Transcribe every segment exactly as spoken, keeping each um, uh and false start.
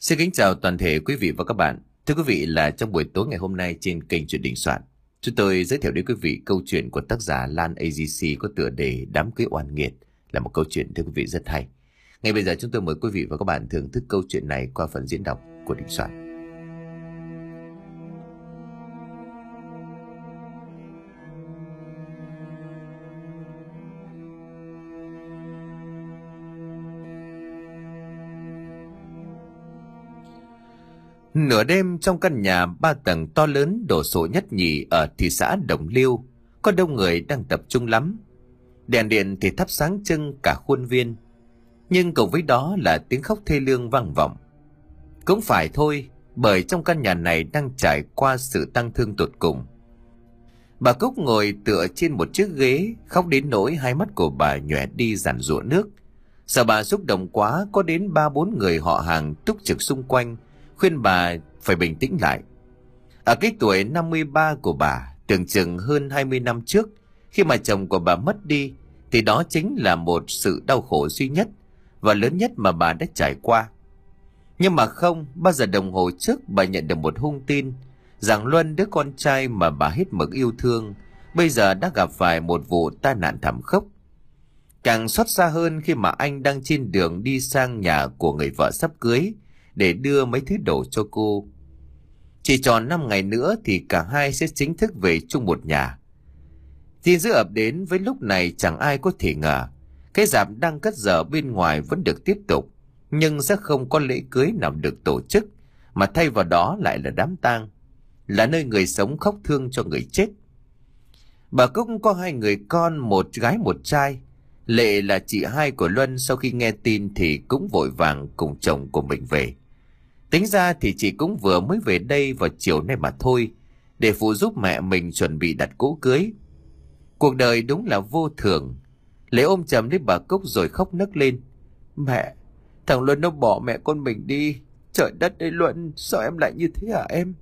Xin kính chào toàn thể quý vị và các bạn. Thưa quý vị, là trong buổi tối ngày hôm nay trên kênh Chuyện Đình Soạn, chúng tôi giới thiệu đến quý vị câu chuyện của tác giả Lan a giê xê có tựa đề Đám cưới oan nghiệt, là một câu chuyện thưa quý vị rất hay. Ngay bây giờ chúng tôi mời quý vị và các bạn thưởng thức câu chuyện này qua phần diễn đọc của Đình Soạn. Nửa đêm, trong căn nhà ba tầng to lớn đồ sộ nhất nhì ở thị xã Đồng Liêu, có đông người đang tập trung lắm. Đèn điện thì thắp sáng trưng cả khuôn viên, nhưng cùng với đó là tiếng khóc thê lương vang vọng. Cũng phải thôi, bởi trong căn nhà này đang trải qua sự tang thương tột cùng. Bà Cúc ngồi tựa trên một chiếc ghế, khóc đến nỗi hai mắt của bà nhòe đi giàn giụa nước. Sợ bà xúc động quá, có đến ba bốn người họ hàng túc trực xung quanh khuyên bà phải bình tĩnh lại. Ở cái tuổi năm mươi ba của bà, tưởng chừng hơn hai mươi năm trước, khi mà chồng của bà mất đi, thì đó chính là một sự đau khổ duy nhất và lớn nhất mà bà đã trải qua. Nhưng mà không, bao giờ đồng hồ trước bà nhận được một hung tin rằng Luân, đứa con trai mà bà hết mực yêu thương, bây giờ đã gặp phải một vụ tai nạn thảm khốc. Càng xót xa hơn khi mà anh đang trên đường đi sang nhà của người vợ sắp cưới để đưa mấy thứ đồ cho cô. Chỉ tròn năm ngày nữa thì cả hai sẽ chính thức về chung một nhà. Tin dữ ập đến với lúc này chẳng ai có thể ngờ cái rạp đang cất dở bên ngoài vẫn được tiếp tục, nhưng sẽ không có lễ cưới nào được tổ chức, mà thay vào đó lại là đám tang, là nơi người sống khóc thương cho người chết. Bà Cúc có hai người con, một gái một trai. Lệ là chị hai của Luân, sau khi nghe tin thì cũng vội vàng cùng chồng của mình về. Tính ra thì chị cũng vừa mới về đây vào chiều nay mà thôi, để phụ giúp mẹ mình chuẩn bị đặt cỗ cưới. Cuộc đời đúng là vô thường. Lệ ôm chầm lấy bà Cúc rồi khóc nấc lên. Mẹ, thằng Luân nó bỏ mẹ con mình đi. Trời đất ơi Luân, sao em lại như thế hả em?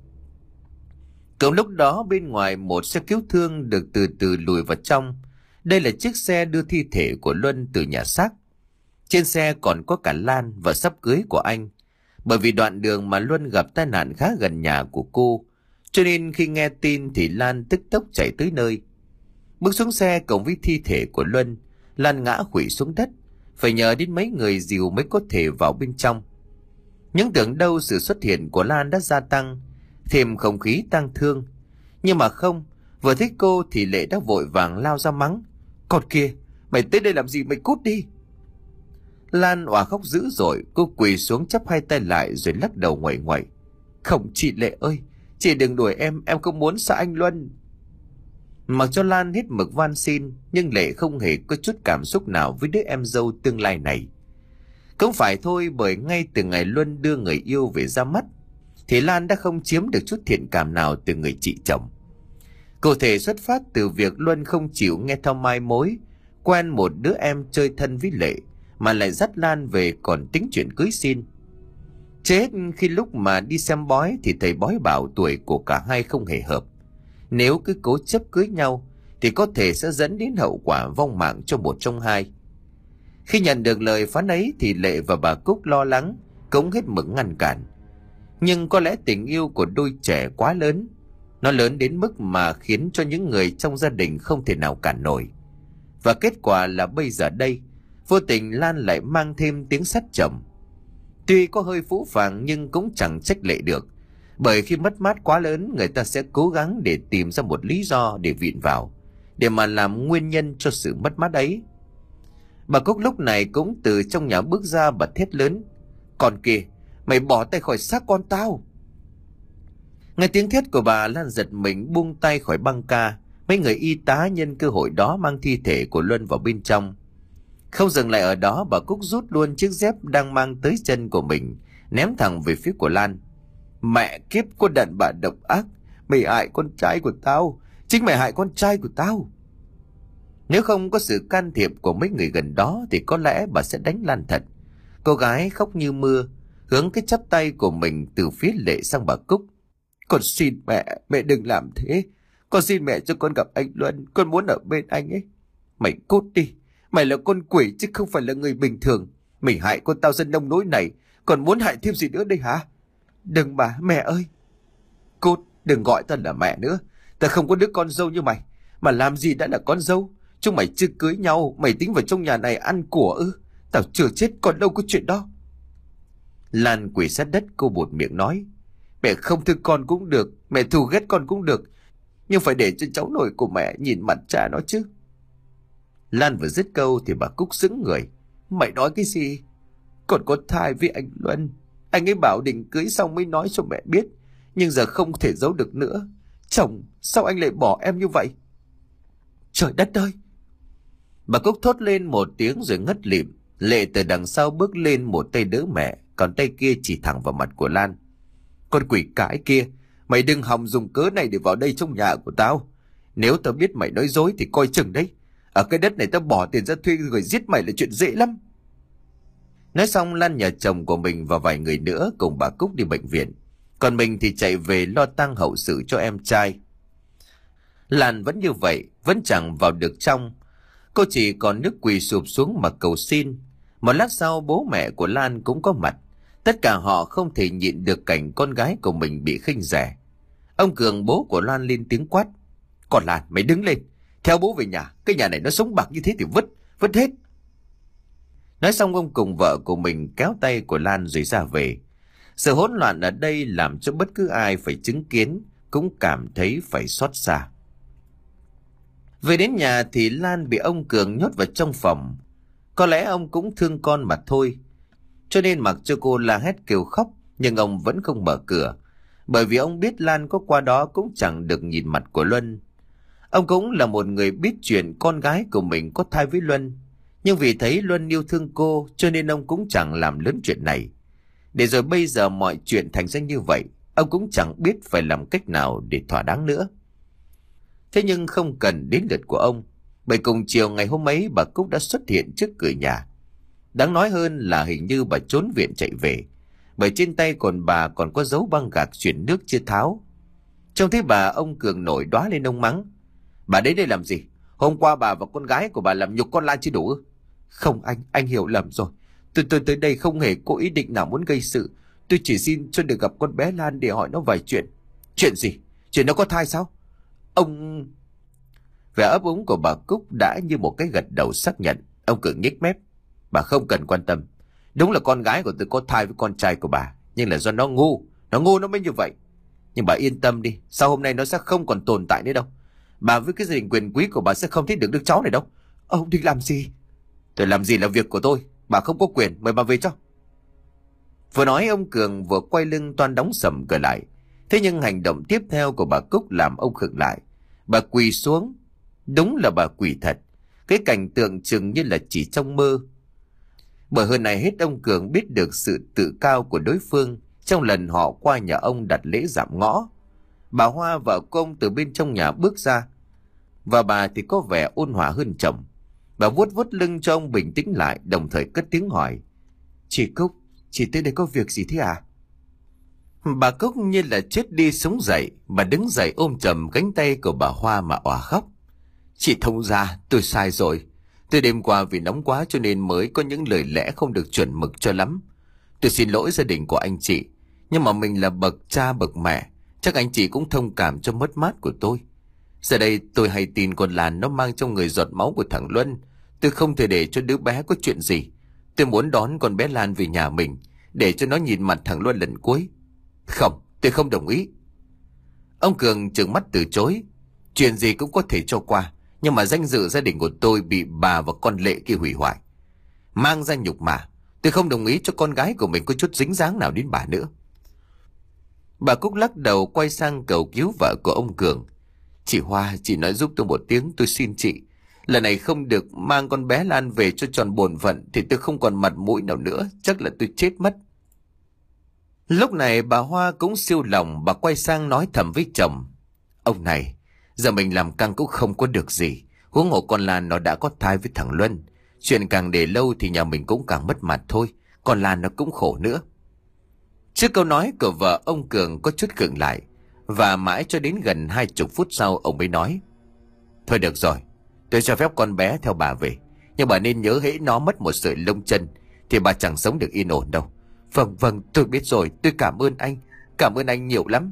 Cùng lúc đó bên ngoài, một xe cứu thương được từ từ lùi vào trong. Đây là chiếc xe đưa thi thể của Luân từ nhà xác. Trên xe còn có cả Lan, vợ sắp cưới của anh. Bởi vì đoạn đường mà Luân gặp tai nạn khá gần nhà của cô, cho nên khi nghe tin thì Lan tức tốc chạy tới nơi. Bước xuống xe cùng với thi thể của Luân, Lan ngã khuỵu xuống đất, phải nhờ đến mấy người dìu mới có thể vào bên trong. Nhưng tưởng đâu sự xuất hiện của Lan đã gia tăng thêm không khí tang thương. Nhưng mà không, vừa thấy cô thì Lệ đã vội vàng lao ra mắng. Con kia, mày tới đây làm gì, mày cút đi. Lan òa khóc dữ dội, cô quỳ xuống chắp hai tay lại rồi lắc đầu nguậy nguậy. Không chị Lệ ơi, chị đừng đuổi em, em không muốn xa anh Luân. Mặc cho Lan hết mực van xin, nhưng Lệ không hề có chút cảm xúc nào với đứa em dâu tương lai này. Cũng phải thôi, bởi ngay từ ngày Luân đưa người yêu về ra mắt, thì Lan đã không chiếm được chút thiện cảm nào từ người chị chồng. Cụ thể xuất phát từ việc Luân không chịu nghe theo mai mối, quen một đứa em chơi thân với Lệ, mà lại dắt Lan về còn tính chuyện cưới xin. Chết khi lúc mà đi xem bói thì thầy bói bảo tuổi của cả hai không hề hợp. Nếu cứ cố chấp cưới nhau thì có thể sẽ dẫn đến hậu quả vong mạng cho một trong hai. Khi nhận được lời phán ấy thì Lệ và bà Cúc lo lắng, cũng hết mực ngăn cản. Nhưng có lẽ tình yêu của đôi trẻ quá lớn, nó lớn đến mức mà khiến cho những người trong gia đình không thể nào cản nổi. Và kết quả là bây giờ đây, vô tình Lan lại mang thêm tiếng sắt chồng. Tuy có hơi phũ phàng nhưng cũng chẳng trách Lệ được, bởi khi mất mát quá lớn, người ta sẽ cố gắng để tìm ra một lý do để viện vào, để mà làm nguyên nhân cho sự mất mát ấy. Bà Cúc lúc này cũng từ trong nhà bước ra, bà thét lớn. Còn kìa, mày bỏ tay khỏi xác con tao. Nghe tiếng thét của bà, Lan giật mình buông tay khỏi băng ca. Mấy người y tá nhân cơ hội đó mang thi thể của Luân vào bên trong. Không dừng lại ở đó, bà Cúc rút luôn chiếc dép đang mang tới chân của mình, ném thẳng về phía của Lan. Mẹ kiếp, con đàn bà độc ác, mày hại con trai của tao, chính mày hại con trai của tao. Nếu không có sự can thiệp của mấy người gần đó thì có lẽ bà sẽ đánh Lan thật. Cô gái khóc như mưa, hướng cái chắp tay của mình từ phía Lệ sang bà Cúc. Con xin mẹ, mẹ đừng làm thế. Con xin mẹ cho con gặp anh Luân, con muốn ở bên anh ấy. Mày cút đi, mày là con quỷ chứ không phải là người bình thường. Mày hại con tao ra nông nỗi này, Còn muốn hại thêm gì nữa đây hả? Đừng mà, mẹ ơi. Cút, đừng gọi ta là mẹ nữa. Ta không có đứa con dâu như mày. Mà làm gì đã là con dâu? Chúng mày chưa cưới nhau, mày tính vào trong nhà này ăn của ư? Tao chưa chết còn đâu có chuyện đó. Lan quỳ sát đất, cô buột miệng nói: Mẹ không thương con cũng được, mẹ thù ghét con cũng được, nhưng phải để cho cháu nội của mẹ nhìn mặt cha nó chứ. Lan vừa dứt câu thì bà Cúc sững người. Mày nói cái gì? Còn có thai với anh Luân. Anh ấy bảo định cưới xong mới nói cho mẹ biết, nhưng giờ không thể giấu được nữa. Chồng, sao anh lại bỏ em như vậy? Trời đất ơi! Bà Cúc thốt lên một tiếng rồi ngất lịm. Lệ từ đằng sau bước lên, một tay đỡ mẹ, còn tay kia chỉ thẳng vào mặt của Lan. Con quỷ cái kia, mày đừng hòng dùng cớ này để vào đây trong nhà của tao. Nếu tao biết mày nói dối thì coi chừng đấy. Ở cái đất này tao bỏ tiền ra thuê người giết mày là chuyện dễ lắm. Nói xong, Lan nhờ chồng của mình và vài người nữa cùng bà Cúc đi bệnh viện. Còn mình thì chạy về lo tang hậu sự cho em trai. Lan vẫn như vậy, vẫn chẳng vào được trong. Cô chỉ còn nước quỳ sụp xuống mà cầu xin. Một lát sau, bố mẹ của Lan cũng có mặt. Tất cả họ không thể nhịn được cảnh con gái của mình bị khinh rẻ. Ông Cường, bố của Lan, lên tiếng quát: Còn Lan, mày đứng lên, theo bố về nhà. Cái nhà này nó sống bạc như thế thì vứt, vứt hết. Nói xong, ông cùng vợ của mình kéo tay của Lan rồi ra về. Sự hỗn loạn ở đây làm cho bất cứ ai phải chứng kiến cũng cảm thấy phải xót xa. Về đến nhà thì Lan bị ông Cường nhốt vào trong phòng. Có lẽ ông cũng thương con mà thôi, cho nên mặc cho cô la hét kêu khóc, nhưng ông vẫn không mở cửa, bởi vì ông biết Lan có qua đó cũng chẳng được nhìn mặt của Luân. Ông cũng là một người biết chuyện con gái của mình có thai với Luân, nhưng vì thấy Luân yêu thương cô cho nên ông cũng chẳng làm lớn chuyện này. Để rồi bây giờ mọi chuyện thành ra như vậy, ông cũng chẳng biết phải làm cách nào để thỏa đáng nữa. Thế nhưng không cần đến lượt của ông, bởi cùng chiều ngày hôm ấy bà Cúc đã xuất hiện trước cửa nhà. Đáng nói hơn là hình như bà trốn viện chạy về, bởi trên tay còn bà còn có dấu băng gạc chuyển nước chưa tháo. Trông thấy bà, ông Cường nổi đoá lên, ông mắng: Bà đến đây làm gì? Hôm qua bà và con gái của bà làm nhục con Lan chưa đủ? Không anh, anh hiểu lầm rồi. Tôi tôi tới đây không hề có ý định nào muốn gây sự. Tôi chỉ xin cho được gặp con bé Lan để hỏi nó vài chuyện. Chuyện gì? Chuyện nó có thai sao? Ông... Vẻ ấp úng của bà Cúc đã như một cái gật đầu xác nhận. Ông Cường nhếch mép: Bà không cần quan tâm. Đúng là con gái của tôi có thai với con trai của bà, nhưng là do nó ngu. Nó ngu nó mới như vậy. Nhưng bà yên tâm đi, sau hôm nay nó sẽ không còn tồn tại nữa đâu. Bà với cái gia đình quyền quý của bà sẽ không thích được đứa cháu này đâu. Ông định làm gì? Tôi làm gì là việc của tôi. Bà không có quyền, mời bà về cho. Vừa nói, ông Cường vừa quay lưng toan đóng sầm cửa lại. Thế nhưng hành động tiếp theo của bà Cúc làm ông khựng lại. Bà quỳ xuống. Đúng là bà quỳ thật. Cái cảnh tượng chừng như là chỉ trong mơ. Bởi hơn này hết, ông Cường biết được sự tự cao của đối phương trong lần họ qua nhà ông đặt lễ dạm ngõ. Bà Hoa, vợ của ông, từ bên trong nhà bước ra, và bà thì có vẻ ôn hòa hơn chồng. Bà vuốt vuốt lưng cho ông bình tĩnh lại, đồng thời cất tiếng hỏi: Chị Cúc, chị tới đây có việc gì thế à? Bà Cúc như là chết đi sống dậy. Bà đứng dậy ôm chầm cánh tay của bà Hoa mà òa khóc: Chị thông gia, tôi sai rồi. Tôi đêm qua vì nóng quá cho nên mới có những lời lẽ không được chuẩn mực cho lắm. Tôi xin lỗi gia đình của anh chị, nhưng mà mình là bậc cha bậc mẹ, chắc anh chị cũng thông cảm cho mất mát của tôi. Giờ đây tôi hay tin con Lan nó mang trong người giọt máu của thằng Luân. Tôi không thể để cho đứa bé có chuyện gì. Tôi muốn đón con bé Lan về nhà mình, để cho nó nhìn mặt thằng Luân lần cuối. Không, tôi không đồng ý. Ông Cường trừng mắt từ chối: Chuyện gì cũng có thể cho qua, nhưng mà danh dự gia đình của tôi bị bà và con Lệ kia hủy hoại, mang ra nhục mà. Tôi không đồng ý cho con gái của mình có chút dính dáng nào đến bà nữa. Bà Cúc lắc đầu quay sang cầu cứu vợ của ông Cường: Chị Hoa, chị nói giúp tôi một tiếng, tôi xin chị. Lần này không được mang con bé Lan về cho tròn bổn phận thì tôi không còn mặt mũi nào nữa, chắc là tôi chết mất. Lúc này bà Hoa cũng siêu lòng, bà quay sang nói thầm với chồng: Ông này, giờ mình làm căng cũng không có được gì. Huống hồ con Lan nó đã có thai với thằng Luân. Chuyện càng để lâu thì nhà mình cũng càng mất mặt thôi. Con Lan nó cũng khổ nữa. Trước câu nói của vợ, ông Cường có chút khựng lại, và mãi cho đến gần hai chục phút sau ông mới nói: Thôi được rồi, tôi cho phép con bé theo bà về. Nhưng bà nên nhớ hễ nó mất một sợi lông chân thì bà chẳng sống được yên ổn đâu. Vâng vâng, tôi biết rồi, tôi cảm ơn anh. Cảm ơn anh nhiều lắm.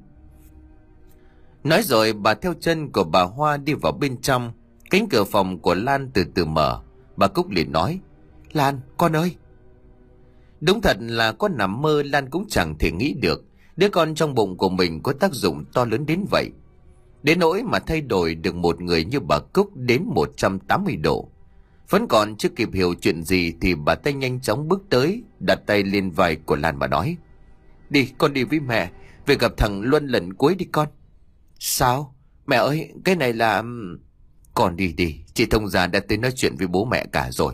Nói rồi bà theo chân của bà Hoa đi vào bên trong. Cánh cửa phòng của Lan từ từ mở. Bà Cúc liền nói: Lan, con ơi. Đúng thật là có nằm mơ Lan cũng chẳng thể nghĩ được đứa con trong bụng của mình có tác dụng to lớn đến vậy, đến nỗi mà thay đổi được một người như bà Cúc đến một trăm tám mươi độ. Vẫn còn chưa kịp hiểu chuyện gì thì bà ta nhanh chóng bước tới, đặt tay lên vai của Lan mà nói: Đi, con đi với mẹ, về gặp thằng Luân lần cuối đi con. Sao? Mẹ ơi, cái này là... Con đi đi, chị Thông Gia đã tới nói chuyện với bố mẹ cả rồi.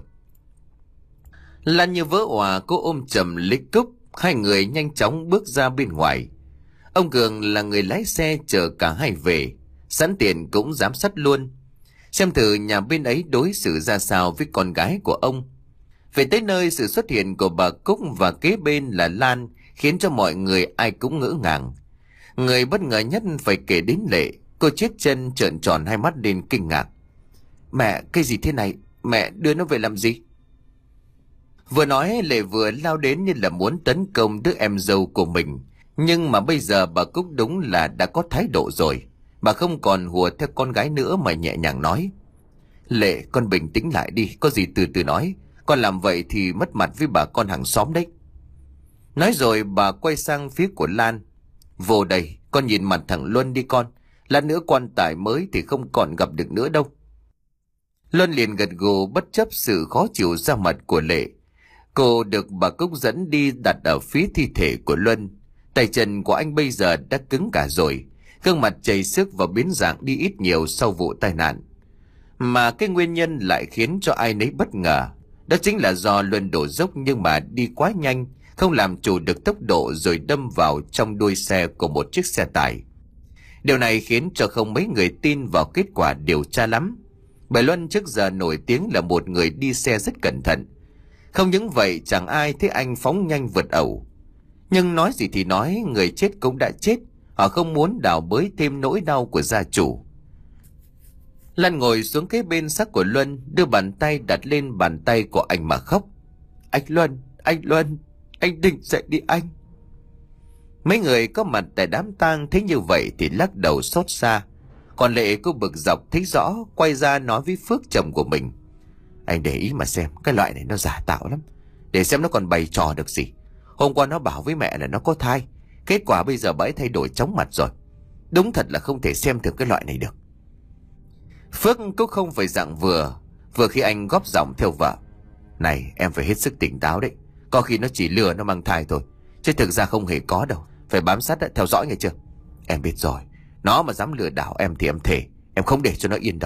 Lan như vỡ òa, cô ôm chầm lấy Cúc. Hai người nhanh chóng bước ra bên ngoài. Ông Cường là người lái xe chở cả hai về, sẵn tiền cũng giám sát luôn, xem thử nhà bên ấy đối xử ra sao với con gái của ông. Về tới nơi, sự xuất hiện của bà Cúc và kế bên là Lan khiến cho mọi người ai cũng ngỡ ngàng. Người bất ngờ nhất phải kể đến Lệ. Cô chết chân trợn tròn hai mắt lên kinh ngạc. Mẹ, cái gì thế này? Mẹ đưa nó về làm gì? Vừa nói Lệ vừa lao đến như là muốn tấn công đứa em dâu của mình. Nhưng mà bây giờ bà Cúc đúng là đã có thái độ rồi. Bà không còn hùa theo con gái nữa mà nhẹ nhàng nói: Lệ, con bình tĩnh lại đi, có gì từ từ nói. Con làm vậy thì mất mặt với bà con hàng xóm đấy. Nói rồi bà quay sang phía của Lan: Vô đây, con nhìn mặt thằng Luân đi con. Lát nữa quan tài mới thì không còn gặp được nữa đâu. Luân liền gật gù bất chấp sự khó chịu ra mặt của Lệ. Cô được bà Cúc dẫn đi đặt ở phía thi thể của Luân. Tay chân của anh bây giờ đã cứng cả rồi, gương mặt chảy xước và biến dạng đi ít nhiều sau vụ tai nạn. Mà cái nguyên nhân lại khiến cho ai nấy bất ngờ. Đó chính là do Luân đổ dốc nhưng mà đi quá nhanh, không làm chủ được tốc độ rồi đâm vào trong đuôi xe của một chiếc xe tải. Điều này khiến cho không mấy người tin vào kết quả điều tra lắm. Bởi Luân trước giờ nổi tiếng là một người đi xe rất cẩn thận. Không những vậy, chẳng ai thấy anh phóng nhanh vượt ẩu. Nhưng nói gì thì nói, người chết cũng đã chết. Họ không muốn đào bới thêm nỗi đau của gia chủ. Lan ngồi xuống kế bên xác của Luân, đưa bàn tay đặt lên bàn tay của anh mà khóc. Anh Luân, anh Luân, anh tỉnh dậy đi anh. Mấy người có mặt tại đám tang thấy như vậy thì lắc đầu xót xa. Còn Lệ cô bực dọc thấy rõ, quay ra nói với Phước chồng của mình: Anh để ý mà xem, cái loại này nó giả tạo lắm. Để xem nó còn bày trò được gì. Hôm qua nó bảo với mẹ là nó có thai, kết quả bây giờ bà ấy thay đổi chóng mặt rồi. Đúng thật là không thể xem thường cái loại này được. Phước cũng không phải dạng vừa. Vừa khi anh góp giọng theo vợ: Này, em phải hết sức tỉnh táo đấy. Có khi nó chỉ lừa nó mang thai thôi, chứ thực ra không hề có đâu. Phải bám sát đã, theo dõi nghe chưa? Em biết rồi. Nó mà dám lừa đảo em thì em thề em không để cho nó yên đâu.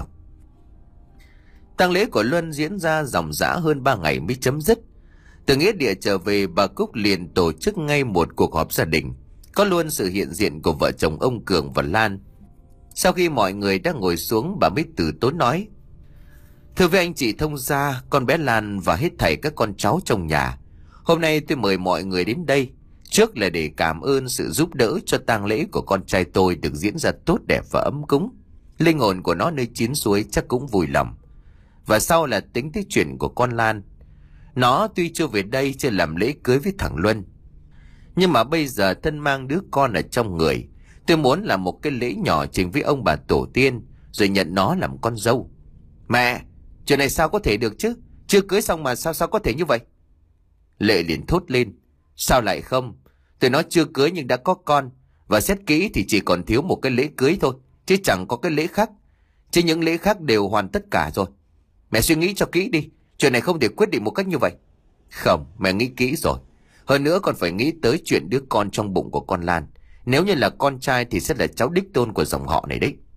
Tang lễ của Luân diễn ra ròng rã hơn ba ngày mới chấm dứt. Từ nghĩa địa trở về, bà Cúc liền tổ chức ngay một cuộc họp gia đình, có luôn sự hiện diện của vợ chồng ông Cường và Lan. Sau khi mọi người đã ngồi xuống, bà mới từ tốn nói: Thưa với anh chị Thông Gia, con bé Lan và hết thảy các con cháu trong nhà, hôm nay tôi mời mọi người đến đây, trước là để cảm ơn sự giúp đỡ cho tang lễ của con trai tôi được diễn ra tốt đẹp và ấm cúng. Linh hồn của nó nơi chín suối chắc cũng vui lòng. Và sau là tính tới chuyện của con Lan. Nó tuy chưa về đây, chưa làm lễ cưới với thằng Luân, nhưng mà bây giờ thân mang đứa con ở trong người. Tôi muốn làm một cái lễ nhỏ trình với ông bà tổ tiên, rồi nhận nó làm con dâu. Mẹ, chuyện này sao có thể được chứ? Chưa cưới xong mà sao sao có thể như vậy? Lệ liền thốt lên: Sao lại không? Tôi nói chưa cưới nhưng đã có con, và xét kỹ thì chỉ còn thiếu một cái lễ cưới thôi, chứ chẳng có cái lễ khác. Chứ những lễ khác đều hoàn tất cả rồi. Mẹ suy nghĩ cho kỹ đi, chuyện này không thể quyết định một cách như vậy. Không, mẹ nghĩ kỹ rồi. Hơn nữa còn phải nghĩ tới chuyện đứa con trong bụng của con Lan. Nếu như là con trai thì sẽ là cháu đích tôn của dòng họ này đấy.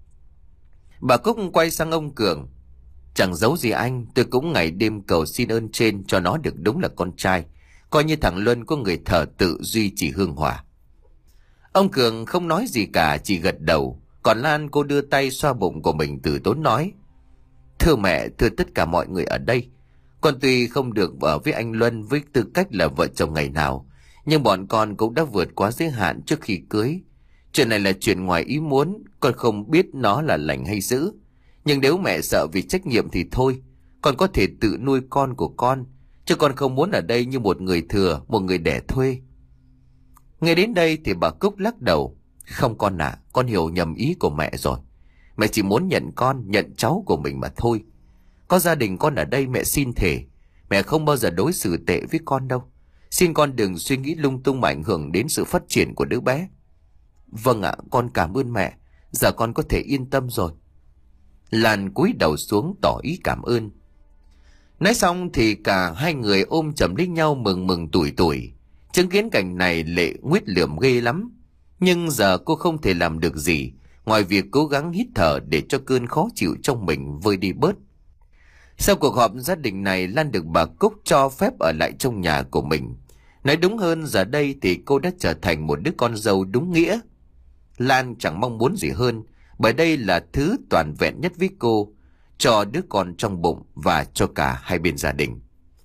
Bà Cúc quay sang ông Cường: Chẳng giấu gì anh, tôi cũng ngày đêm cầu xin ơn trên cho nó được đúng là con trai, coi như thằng Luân có người thờ tự duy trì hương hỏa. Ông Cường không nói gì cả, chỉ gật đầu. Còn Lan, cô đưa tay xoa bụng của mình từ tốn nói: Thưa mẹ, thưa tất cả mọi người ở đây, con tuy không được ở với anh Luân với tư cách là vợ chồng ngày nào, nhưng bọn con cũng đã vượt quá giới hạn trước khi cưới. Chuyện này là chuyện ngoài ý muốn, con không biết nó là lành hay dữ. Nhưng nếu mẹ sợ vì trách nhiệm thì thôi, con có thể tự nuôi con của con, chứ con không muốn ở đây như một người thừa, một người đẻ thuê. Nghe đến đây thì bà Cúc lắc đầu. Không con ạ, à, con hiểu nhầm ý của mẹ rồi. Mẹ chỉ muốn nhận con, nhận cháu của mình mà thôi. Có gia đình con ở đây mẹ xin thề, mẹ không bao giờ đối xử tệ với con đâu. Xin con đừng suy nghĩ lung tung mà ảnh hưởng đến sự phát triển của đứa bé. Vâng ạ, à, con cảm ơn mẹ. Giờ con có thể yên tâm rồi. Lan cúi đầu xuống tỏ ý cảm ơn. Nói xong thì cả hai người ôm chầm lấy nhau mừng mừng tủi tủi. Chứng kiến cảnh này Lệ nguyết lườm ghê lắm. Nhưng giờ cô không thể làm được gì ngoài việc cố gắng hít thở để cho cơn khó chịu trong mình vơi đi bớt. Sau cuộc họp gia đình này, Lan được bà Cúc cho phép ở lại trong nhà của mình. Nói đúng hơn, giờ đây thì cô đã trở thành một đứa con dâu đúng nghĩa. Lan chẳng mong muốn gì hơn, bởi đây là thứ toàn vẹn nhất với cô, cho đứa con trong bụng và cho cả hai bên gia đình.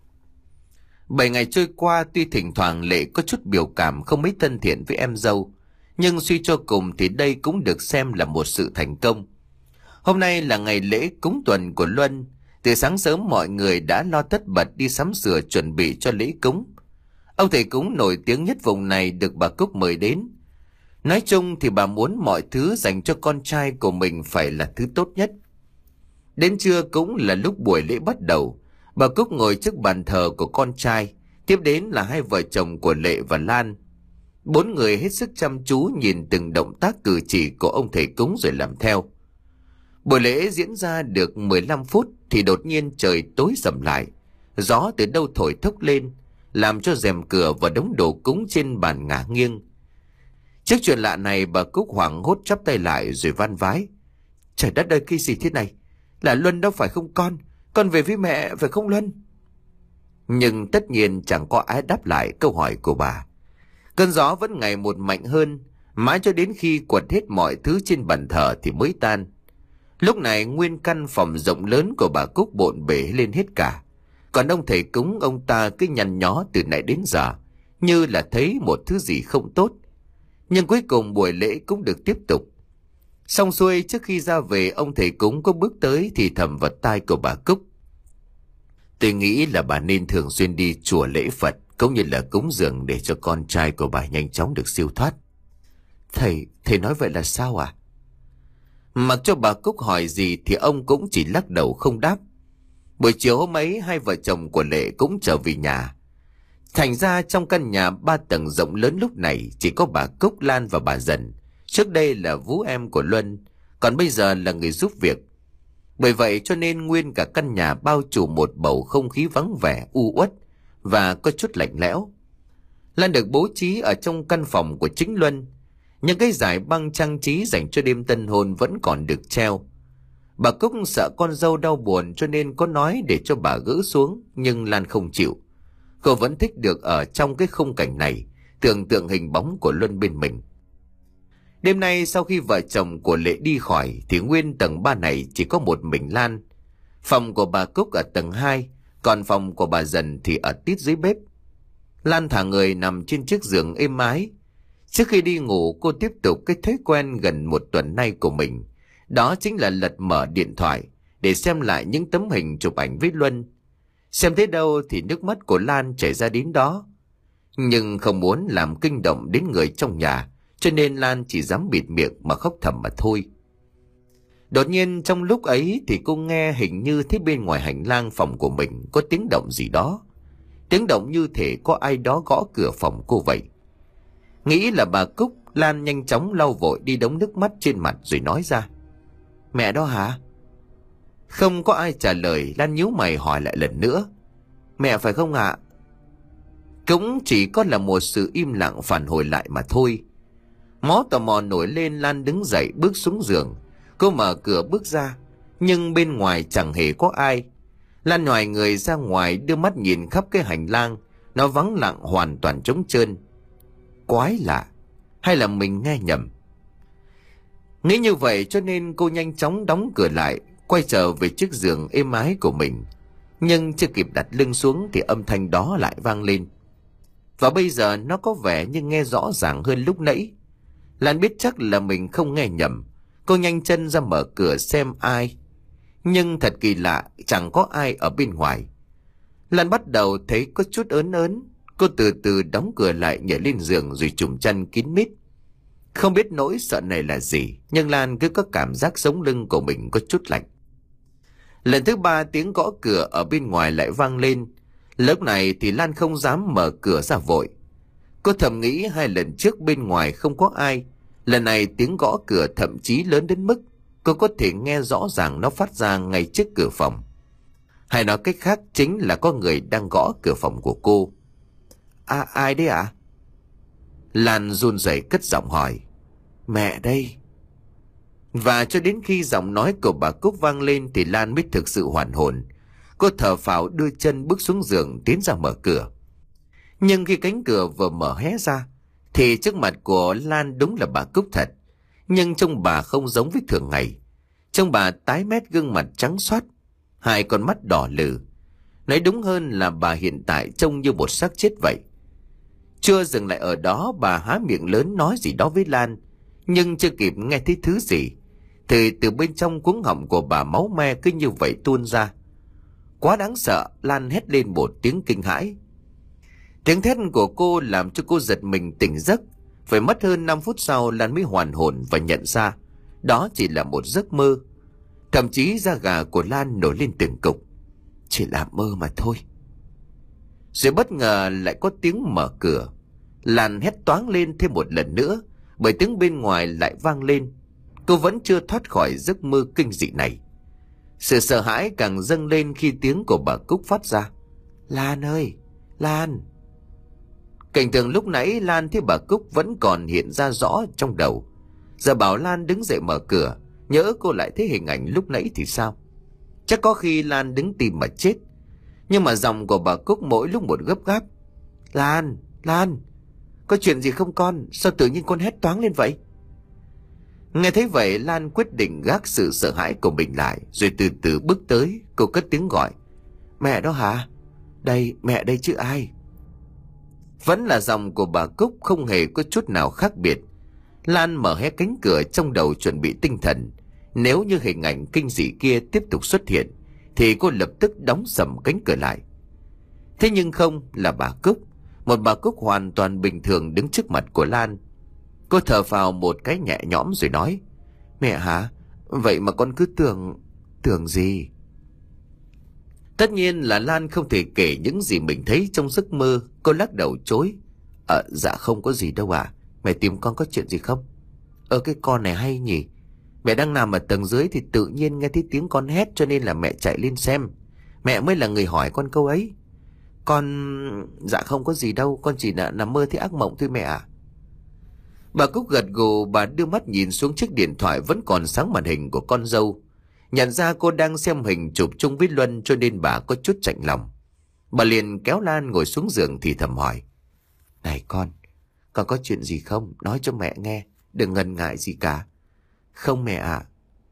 Bảy ngày trôi qua, tuy thỉnh thoảng Lệ có chút biểu cảm không mấy thân thiện với em dâu, nhưng suy cho cùng thì đây cũng được xem là một sự thành công. Hôm nay là ngày lễ cúng tuần của Luân. Từ sáng sớm mọi người đã lo tất bật đi sắm sửa chuẩn bị cho lễ cúng. Ông thầy cúng nổi tiếng nhất vùng này được bà Cúc mời đến. Nói chung thì bà muốn mọi thứ dành cho con trai của mình phải là thứ tốt nhất. Đến trưa cũng là lúc buổi lễ bắt đầu. Bà Cúc ngồi trước bàn thờ của con trai, tiếp đến là hai vợ chồng của Lệ và Lan. Bốn người hết sức chăm chú nhìn từng động tác cử chỉ của ông thầy cúng rồi làm theo. Buổi lễ diễn ra được mười lăm phút thì đột nhiên trời tối sầm lại. Gió từ đâu thổi thốc lên, làm cho rèm cửa và đống đồ cúng trên bàn ngả nghiêng. Trước chuyện lạ này, bà Cúc hoảng hốt chắp tay lại rồi van vái. Trời đất ơi, cái gì thế này? Là Luân đâu phải không con? Con về với mẹ phải không Luân? Nhưng tất nhiên chẳng có ai đáp lại câu hỏi của bà. Cơn gió vẫn ngày một mạnh hơn, mãi cho đến khi quật hết mọi thứ trên bàn thờ thì mới tan. Lúc này nguyên căn phòng rộng lớn của bà Cúc bộn bề lên hết cả. Còn ông thầy cúng, ông ta cứ nhăn nhó từ nãy đến giờ, như là thấy một thứ gì không tốt. Nhưng cuối cùng buổi lễ cũng được tiếp tục. Xong xuôi, trước khi ra về, ông thầy cúng có bước tới thì thầm vào tai của bà Cúc. Tôi nghĩ là bà nên thường xuyên đi chùa lễ Phật, cũng như là cúng dường để cho con trai của bà nhanh chóng được siêu thoát. Thầy, thầy nói vậy là sao à? Mặc cho bà Cúc hỏi gì thì ông cũng chỉ lắc đầu không đáp. Buổi chiều hôm ấy, hai vợ chồng của Lệ cũng trở về nhà. Thành ra trong căn nhà ba tầng rộng lớn lúc này chỉ có bà Cúc, Lan và bà Dần. Trước đây là Vũ em của Luân, còn bây giờ là người giúp việc. Bởi vậy cho nên nguyên cả căn nhà bao trùm một bầu không khí vắng vẻ, u uất và có chút lạnh lẽo. Lan được bố trí ở trong căn phòng của chính Luân. Những cái dải băng trang trí dành cho đêm tân hôn vẫn còn được treo. Bà Cúc sợ con dâu đau buồn cho nên có nói để cho bà gỡ xuống, nhưng Lan không chịu. Cô vẫn thích được ở trong cái khung cảnh này, tưởng tượng hình bóng của Luân bên mình. Đêm nay sau khi vợ chồng của Lệ đi khỏi thì nguyên tầng ba này chỉ có một mình Lan. Phòng của bà Cúc ở tầng hai, còn phòng của bà Dần thì ở tít dưới bếp. Lan thả người nằm trên chiếc giường êm ái. Trước khi đi ngủ, cô tiếp tục cái thói quen gần một tuần nay của mình. Đó chính là lật mở điện thoại để xem lại những tấm hình chụp ảnh với Luân. Xem thế đâu thì nước mắt của Lan chảy ra đến đó. Nhưng không muốn làm kinh động đến người trong nhà, cho nên Lan chỉ dám bịt miệng mà khóc thầm mà thôi. Đột nhiên trong lúc ấy thì cô nghe hình như thấy bên ngoài hành lang phòng của mình có tiếng động gì đó. Tiếng động như thể có ai đó gõ cửa phòng cô vậy. Nghĩ là bà Cúc, Lan nhanh chóng lau vội đi đống nước mắt trên mặt rồi nói ra. Mẹ đó hả? Không có ai trả lời, Lan nhíu mày hỏi lại lần nữa. Mẹ phải không ạ? Cũng chỉ có là một sự im lặng phản hồi lại mà thôi. Máu tò mò nổi lên, Lan đứng dậy bước xuống giường. Cô mở cửa bước ra, nhưng bên ngoài chẳng hề có ai. Lan nhòi người ra ngoài đưa mắt nhìn khắp cái hành lang. Nó vắng lặng hoàn toàn trống trơn. Quái lạ, hay là mình nghe nhầm? Nghĩ như vậy cho nên cô nhanh chóng đóng cửa lại, quay trở về chiếc giường êm ái của mình. Nhưng chưa kịp đặt lưng xuống thì âm thanh đó lại vang lên. Và bây giờ nó có vẻ như nghe rõ ràng hơn lúc nãy. Lan biết chắc là mình không nghe nhầm. Cô nhanh chân ra mở cửa xem ai. Nhưng thật kỳ lạ, chẳng có ai ở bên ngoài. Lan bắt đầu thấy có chút ớn ớn. Cô từ từ đóng cửa lại, nhảy lên giường rồi trùm chăn kín mít. Không biết nỗi sợ này là gì, nhưng Lan cứ có cảm giác sống lưng của mình có chút lạnh. Lần thứ ba tiếng gõ cửa ở bên ngoài lại vang lên. Lúc này thì Lan không dám mở cửa ra vội. Cô thầm nghĩ hai lần trước bên ngoài không có ai, lần này tiếng gõ cửa thậm chí lớn đến mức cô có thể nghe rõ ràng nó phát ra ngay trước cửa phòng. Hay nói cách khác chính là có người đang gõ cửa phòng của cô. À, ai đấy ạ? À? Lan run rẩy cất giọng hỏi. Mẹ đây. Và cho đến khi giọng nói của bà Cúc vang lên thì Lan mới thực sự hoàn hồn. Cô thở phào đưa chân bước xuống giường tiến ra mở cửa. Nhưng khi cánh cửa vừa mở hé ra thì trước mặt của Lan đúng là bà Cúc thật. Nhưng trông bà không giống với thường ngày. Trông bà tái mét, gương mặt trắng xoát, hai con mắt đỏ lừ. Nói đúng hơn là bà hiện tại trông như một xác chết vậy. Chưa dừng lại ở đó, bà há miệng lớn nói gì đó với Lan. Nhưng chưa kịp nghe thấy thứ gì thì từ bên trong cuống họng của bà máu me cứ như vậy tuôn ra. Quá đáng sợ, Lan hét lên một tiếng kinh hãi. Tiếng thét của cô làm cho cô giật mình tỉnh giấc. Phải mất hơn năm phút sau Lan mới hoàn hồn và nhận ra đó chỉ là một giấc mơ. Thậm chí da gà của Lan nổi lên từng cục. Chỉ là mơ mà thôi. Rồi bất ngờ lại có tiếng mở cửa. Lan hét toáng lên thêm một lần nữa, bởi tiếng bên ngoài lại vang lên. Cô vẫn chưa thoát khỏi giấc mơ kinh dị này. Sự sợ hãi càng dâng lên khi tiếng của bà Cúc phát ra. Lan ơi, Lan. Cảnh tượng lúc nãy Lan thấy bà Cúc vẫn còn hiện ra rõ trong đầu. Giờ bảo Lan đứng dậy mở cửa, nhỡ cô lại thấy hình ảnh lúc nãy thì sao? Chắc có khi Lan đứng tìm mà chết. Nhưng mà giọng của bà Cúc mỗi lúc một gấp gáp. Lan, Lan, có chuyện gì không con? Sao tự nhiên con hét toáng lên vậy? Nghe thấy vậy Lan quyết định gác sự sợ hãi của mình lại, rồi từ từ bước tới. Cô cất tiếng gọi. Mẹ đó hả? Đây, mẹ đây chứ ai? Vẫn là giọng của bà Cúc, không hề có chút nào khác biệt. Lan mở hé cánh cửa trong đầu chuẩn bị tinh thần. Nếu như hình ảnh kinh dị kia tiếp tục xuất hiện thì cô lập tức đóng sầm cánh cửa lại. Thế nhưng không, là bà Cúc. Một bà Cúc hoàn toàn bình thường đứng trước mặt của Lan. Cô thở phào một cái nhẹ nhõm rồi nói. Mẹ hả? Vậy mà con cứ tưởng... Tưởng gì? Tất nhiên là Lan không thể kể những gì mình thấy trong giấc mơ. Cô lắc đầu chối. Ờ, dạ không có gì đâu ạ. Mẹ tìm con có chuyện gì không? Ờ, cái con này hay nhỉ. Mẹ đang nằm ở tầng dưới thì tự nhiên nghe thấy tiếng con hét, cho nên là mẹ chạy lên xem. Mẹ mới là người hỏi con câu ấy. Con... Dạ không có gì đâu. Con chỉ là nằm mơ thấy ác mộng thôi mẹ ạ. Bà Cúc gật gù. Bà đưa mắt nhìn xuống chiếc điện thoại vẫn còn sáng màn hình của con dâu. Nhận ra cô đang xem hình chụp chung với Luân, cho nên bà có chút chạnh lòng. Bà liền kéo Lan ngồi xuống giường thì thầm hỏi. Này con, con có chuyện gì không? Nói cho mẹ nghe, đừng ngần ngại gì cả. Không mẹ ạ. À.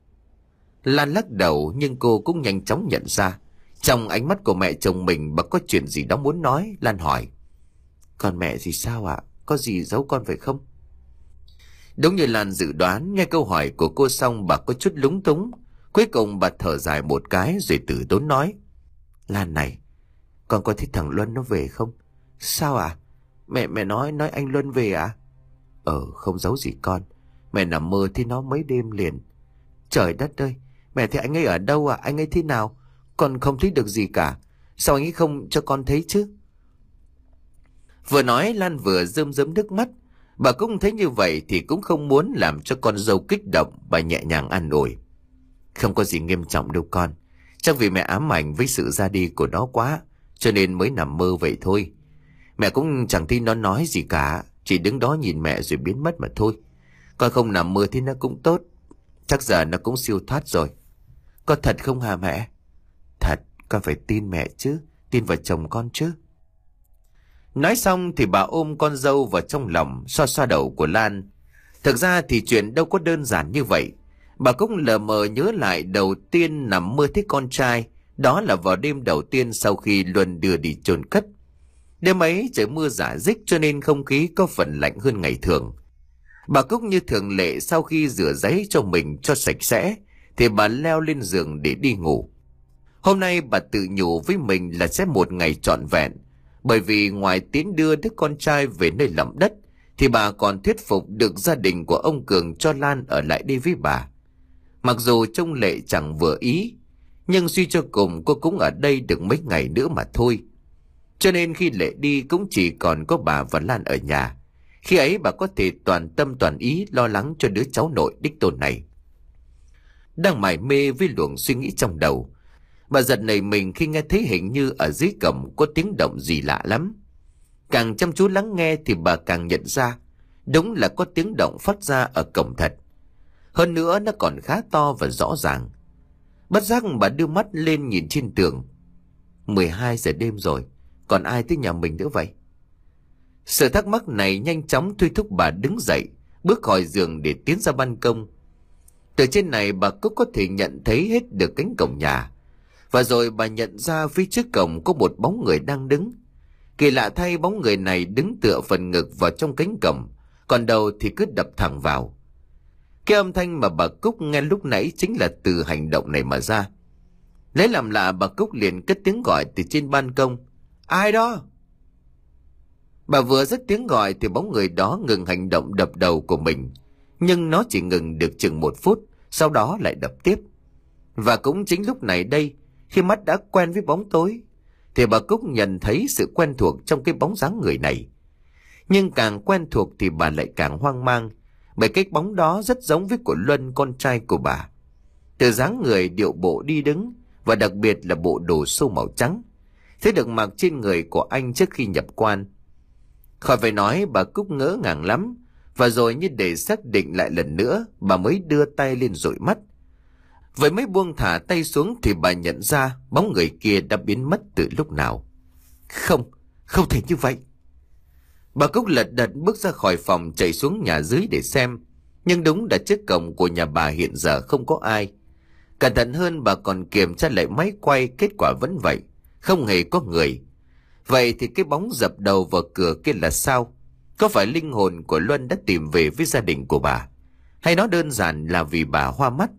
Lan lắc đầu, nhưng cô cũng nhanh chóng nhận ra trong ánh mắt của mẹ chồng mình bà có chuyện gì đó muốn nói. Lan hỏi. Còn mẹ thì sao ạ? À? Có gì giấu con phải không? Đúng như Lan dự đoán, nghe câu hỏi của cô xong bà có chút lúng túng. Cuối cùng bà thở dài một cái rồi từ tốn nói. Lan này, con có thấy thằng Luân nó về không? Sao ạ? À? Mẹ mẹ nói nói anh Luân về à? Ờ, không giấu gì con. Mẹ nằm mơ thấy nó mấy đêm liền. Trời đất ơi, mẹ thấy anh ấy ở đâu à? Anh ấy thế nào? Con không thấy được gì cả. Sao anh ấy không cho con thấy chứ? Vừa nói Lan vừa rơm rớm nước mắt. Bà cũng thấy như vậy thì cũng không muốn làm cho con dâu kích động. Bà nhẹ nhàng an ủi. Không có gì nghiêm trọng đâu con. Chắc vì mẹ ám ảnh với sự ra đi của nó quá, cho nên mới nằm mơ vậy thôi. Mẹ cũng chẳng tin nó nói gì cả. Chỉ đứng đó nhìn mẹ rồi biến mất mà thôi. Con không nằm mơ thì nó cũng tốt. Chắc giờ nó cũng siêu thoát rồi. Có thật không hả mẹ? Thật, con phải tin mẹ chứ. Tin vào chồng con chứ. Nói xong thì bà ôm con dâu vào trong lòng, xoa xoa đầu của Lan. Thực ra thì chuyện đâu có đơn giản như vậy. Bà cũng lờ mờ nhớ lại đầu tiên nằm mơ thấy con trai. Đó là vào đêm đầu tiên sau khi Luân đưa đi chôn cất. Đêm ấy trời mưa rả rích cho nên không khí có phần lạnh hơn ngày thường. Bà Cúc như thường lệ sau khi rửa giấy cho mình cho sạch sẽ thì bà leo lên giường để đi ngủ. Hôm nay bà tự nhủ với mình là sẽ một ngày trọn vẹn, bởi vì ngoài tiến đưa đứa con trai về nơi lẫm đất, thì bà còn thuyết phục được gia đình của ông Cường cho Lan ở lại đây với bà. Mặc dù trông Lệ chẳng vừa ý, nhưng suy cho cùng cô cũng ở đây được mấy ngày nữa mà thôi. Cho nên khi Lệ đi cũng chỉ còn có bà và Lan ở nhà. Khi ấy bà có thể toàn tâm toàn ý lo lắng cho đứa cháu nội đích tôn này. Đang mải mê với luồng suy nghĩ trong đầu, bà giật nảy mình khi nghe thấy hình như ở dưới cổng có tiếng động gì lạ lắm. Càng chăm chú lắng nghe thì bà càng nhận ra đúng là có tiếng động phát ra ở cổng thật. Hơn nữa nó còn khá to và rõ ràng. Bất giác bà đưa mắt lên nhìn trên tường. mười hai giờ đêm rồi, còn ai tới nhà mình nữa vậy? Sự thắc mắc này nhanh chóng thôi thúc bà đứng dậy, bước khỏi giường để tiến ra ban công. Từ trên này bà cũng có thể nhận thấy hết được cánh cổng nhà. Và rồi bà nhận ra phía trước cổng có một bóng người đang đứng. Kỳ lạ thay, bóng người này đứng tựa phần ngực vào trong cánh cổng, còn đầu thì cứ đập thẳng vào. Cái âm thanh mà bà Cúc nghe lúc nãy chính là từ hành động này mà ra. Lấy làm lạ, bà Cúc liền cất tiếng gọi từ trên ban công. Ai đó? Bà vừa dứt tiếng gọi thì bóng người đó ngừng hành động đập đầu của mình. Nhưng nó chỉ ngừng được chừng một phút, sau đó lại đập tiếp. Và cũng chính lúc này đây, khi mắt đã quen với bóng tối, thì bà Cúc nhận thấy sự quen thuộc trong cái bóng dáng người này. Nhưng càng quen thuộc thì bà lại càng hoang mang, bởi cái bóng đó rất giống với của Luân, con trai của bà. Từ dáng người, điệu bộ đi đứng, và đặc biệt là bộ đồ xô màu trắng, thế được mặc trên người của anh trước khi nhập quan. Khỏi phải nói, bà Cúc ngỡ ngàng lắm, và rồi như để xác định lại lần nữa, bà mới đưa tay lên dụi mắt. Vậy mới buông thả tay xuống thì bà nhận ra bóng người kia đã biến mất từ lúc nào. Không, không thể như vậy. Bà Cúc lật đật bước ra khỏi phòng, chạy xuống nhà dưới để xem. Nhưng đúng là trước cổng của nhà bà hiện giờ không có ai. Cẩn thận hơn, bà còn kiểm tra lại máy quay, kết quả vẫn vậy, không hề có người. Vậy thì cái bóng dập đầu vào cửa kia là sao? Có phải linh hồn của Luân đã tìm về với gia đình của bà? Hay nó đơn giản là vì bà hoa mắt?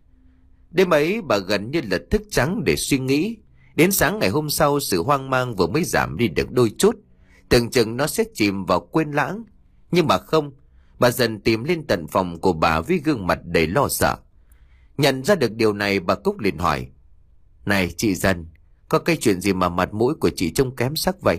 Đêm ấy bà gần như là thức trắng để suy nghĩ. Đến sáng ngày hôm sau, sự hoang mang vừa mới giảm đi được đôi chút. Tưởng chừng nó sẽ chìm vào quên lãng. Nhưng mà không, bà dần tìm lên tận phòng của bà với gương mặt đầy lo sợ. Nhận ra được điều này, bà Cúc liền hỏi. Này chị Dần, có cái chuyện gì mà mặt mũi của chị trông kém sắc vậy?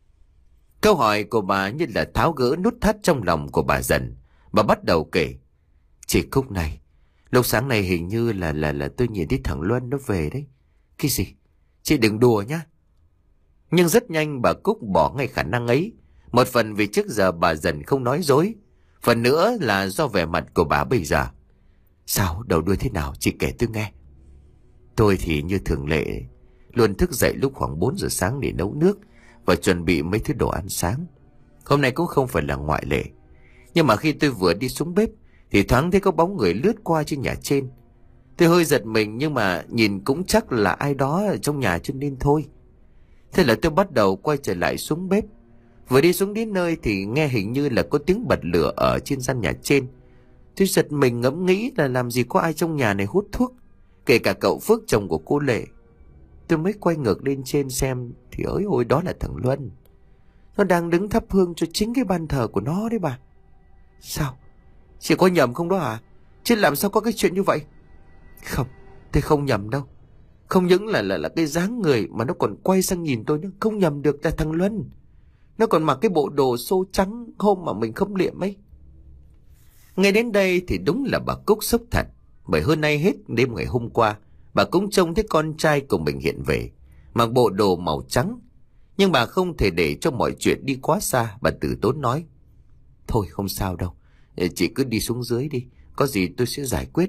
Câu hỏi của bà như là tháo gỡ nút thắt trong lòng của bà Dần. Bà bắt đầu kể. Chị Cúc này, lúc sáng này hình như là là là tôi nhìn thấy thằng Luân nó về đấy. Cái gì? Chị đừng đùa nhá. Nhưng rất nhanh bà Cúc bỏ ngay khả năng ấy. Một phần vì trước giờ bà Dần không nói dối, phần nữa là do vẻ mặt của bà bây giờ. Sao, đầu đuôi thế nào, chị kể tôi nghe. Tôi thì như thường lệ, luôn thức dậy lúc khoảng bốn giờ sáng để nấu nước và chuẩn bị mấy thứ đồ ăn sáng. Hôm nay cũng không phải là ngoại lệ. Nhưng mà khi tôi vừa đi xuống bếp thì thoáng thấy có bóng người lướt qua trên nhà trên. Tôi hơi giật mình, nhưng mà nhìn cũng chắc là ai đó ở trong nhà cho nên thôi. Thế là tôi bắt đầu quay trở lại xuống bếp. Vừa đi xuống đến nơi thì nghe hình như là có tiếng bật lửa ở trên gian nhà trên. Tôi giật mình ngẫm nghĩ là làm gì có ai trong nhà này hút thuốc, kể cả cậu Phước, chồng của cô Lệ. Tôi mới quay ngược lên trên xem thì ới ôi, đó là thằng Luân. Nó đang đứng thắp hương cho chính cái ban thờ của nó đấy bà. Sao? Chị có nhầm không đó hả? Chứ làm sao có cái chuyện như vậy? Không, tôi không nhầm đâu. Không những là là là cái dáng người mà nó còn quay sang nhìn tôi nữa. Không nhầm được, là thằng Luân. Nó còn mặc cái bộ đồ xô trắng hôm mà mình không liệm ấy. Ngay đến đây thì đúng là bà Cúc sốc thật. Bởi hơn nay hết, đêm ngày hôm qua bà cũng trông thấy con trai của mình hiện về, mặc bộ đồ màu trắng. Nhưng bà không thể để cho mọi chuyện đi quá xa. Bà từ tốn nói. Thôi không sao đâu, chị cứ đi xuống dưới đi, có gì tôi sẽ giải quyết.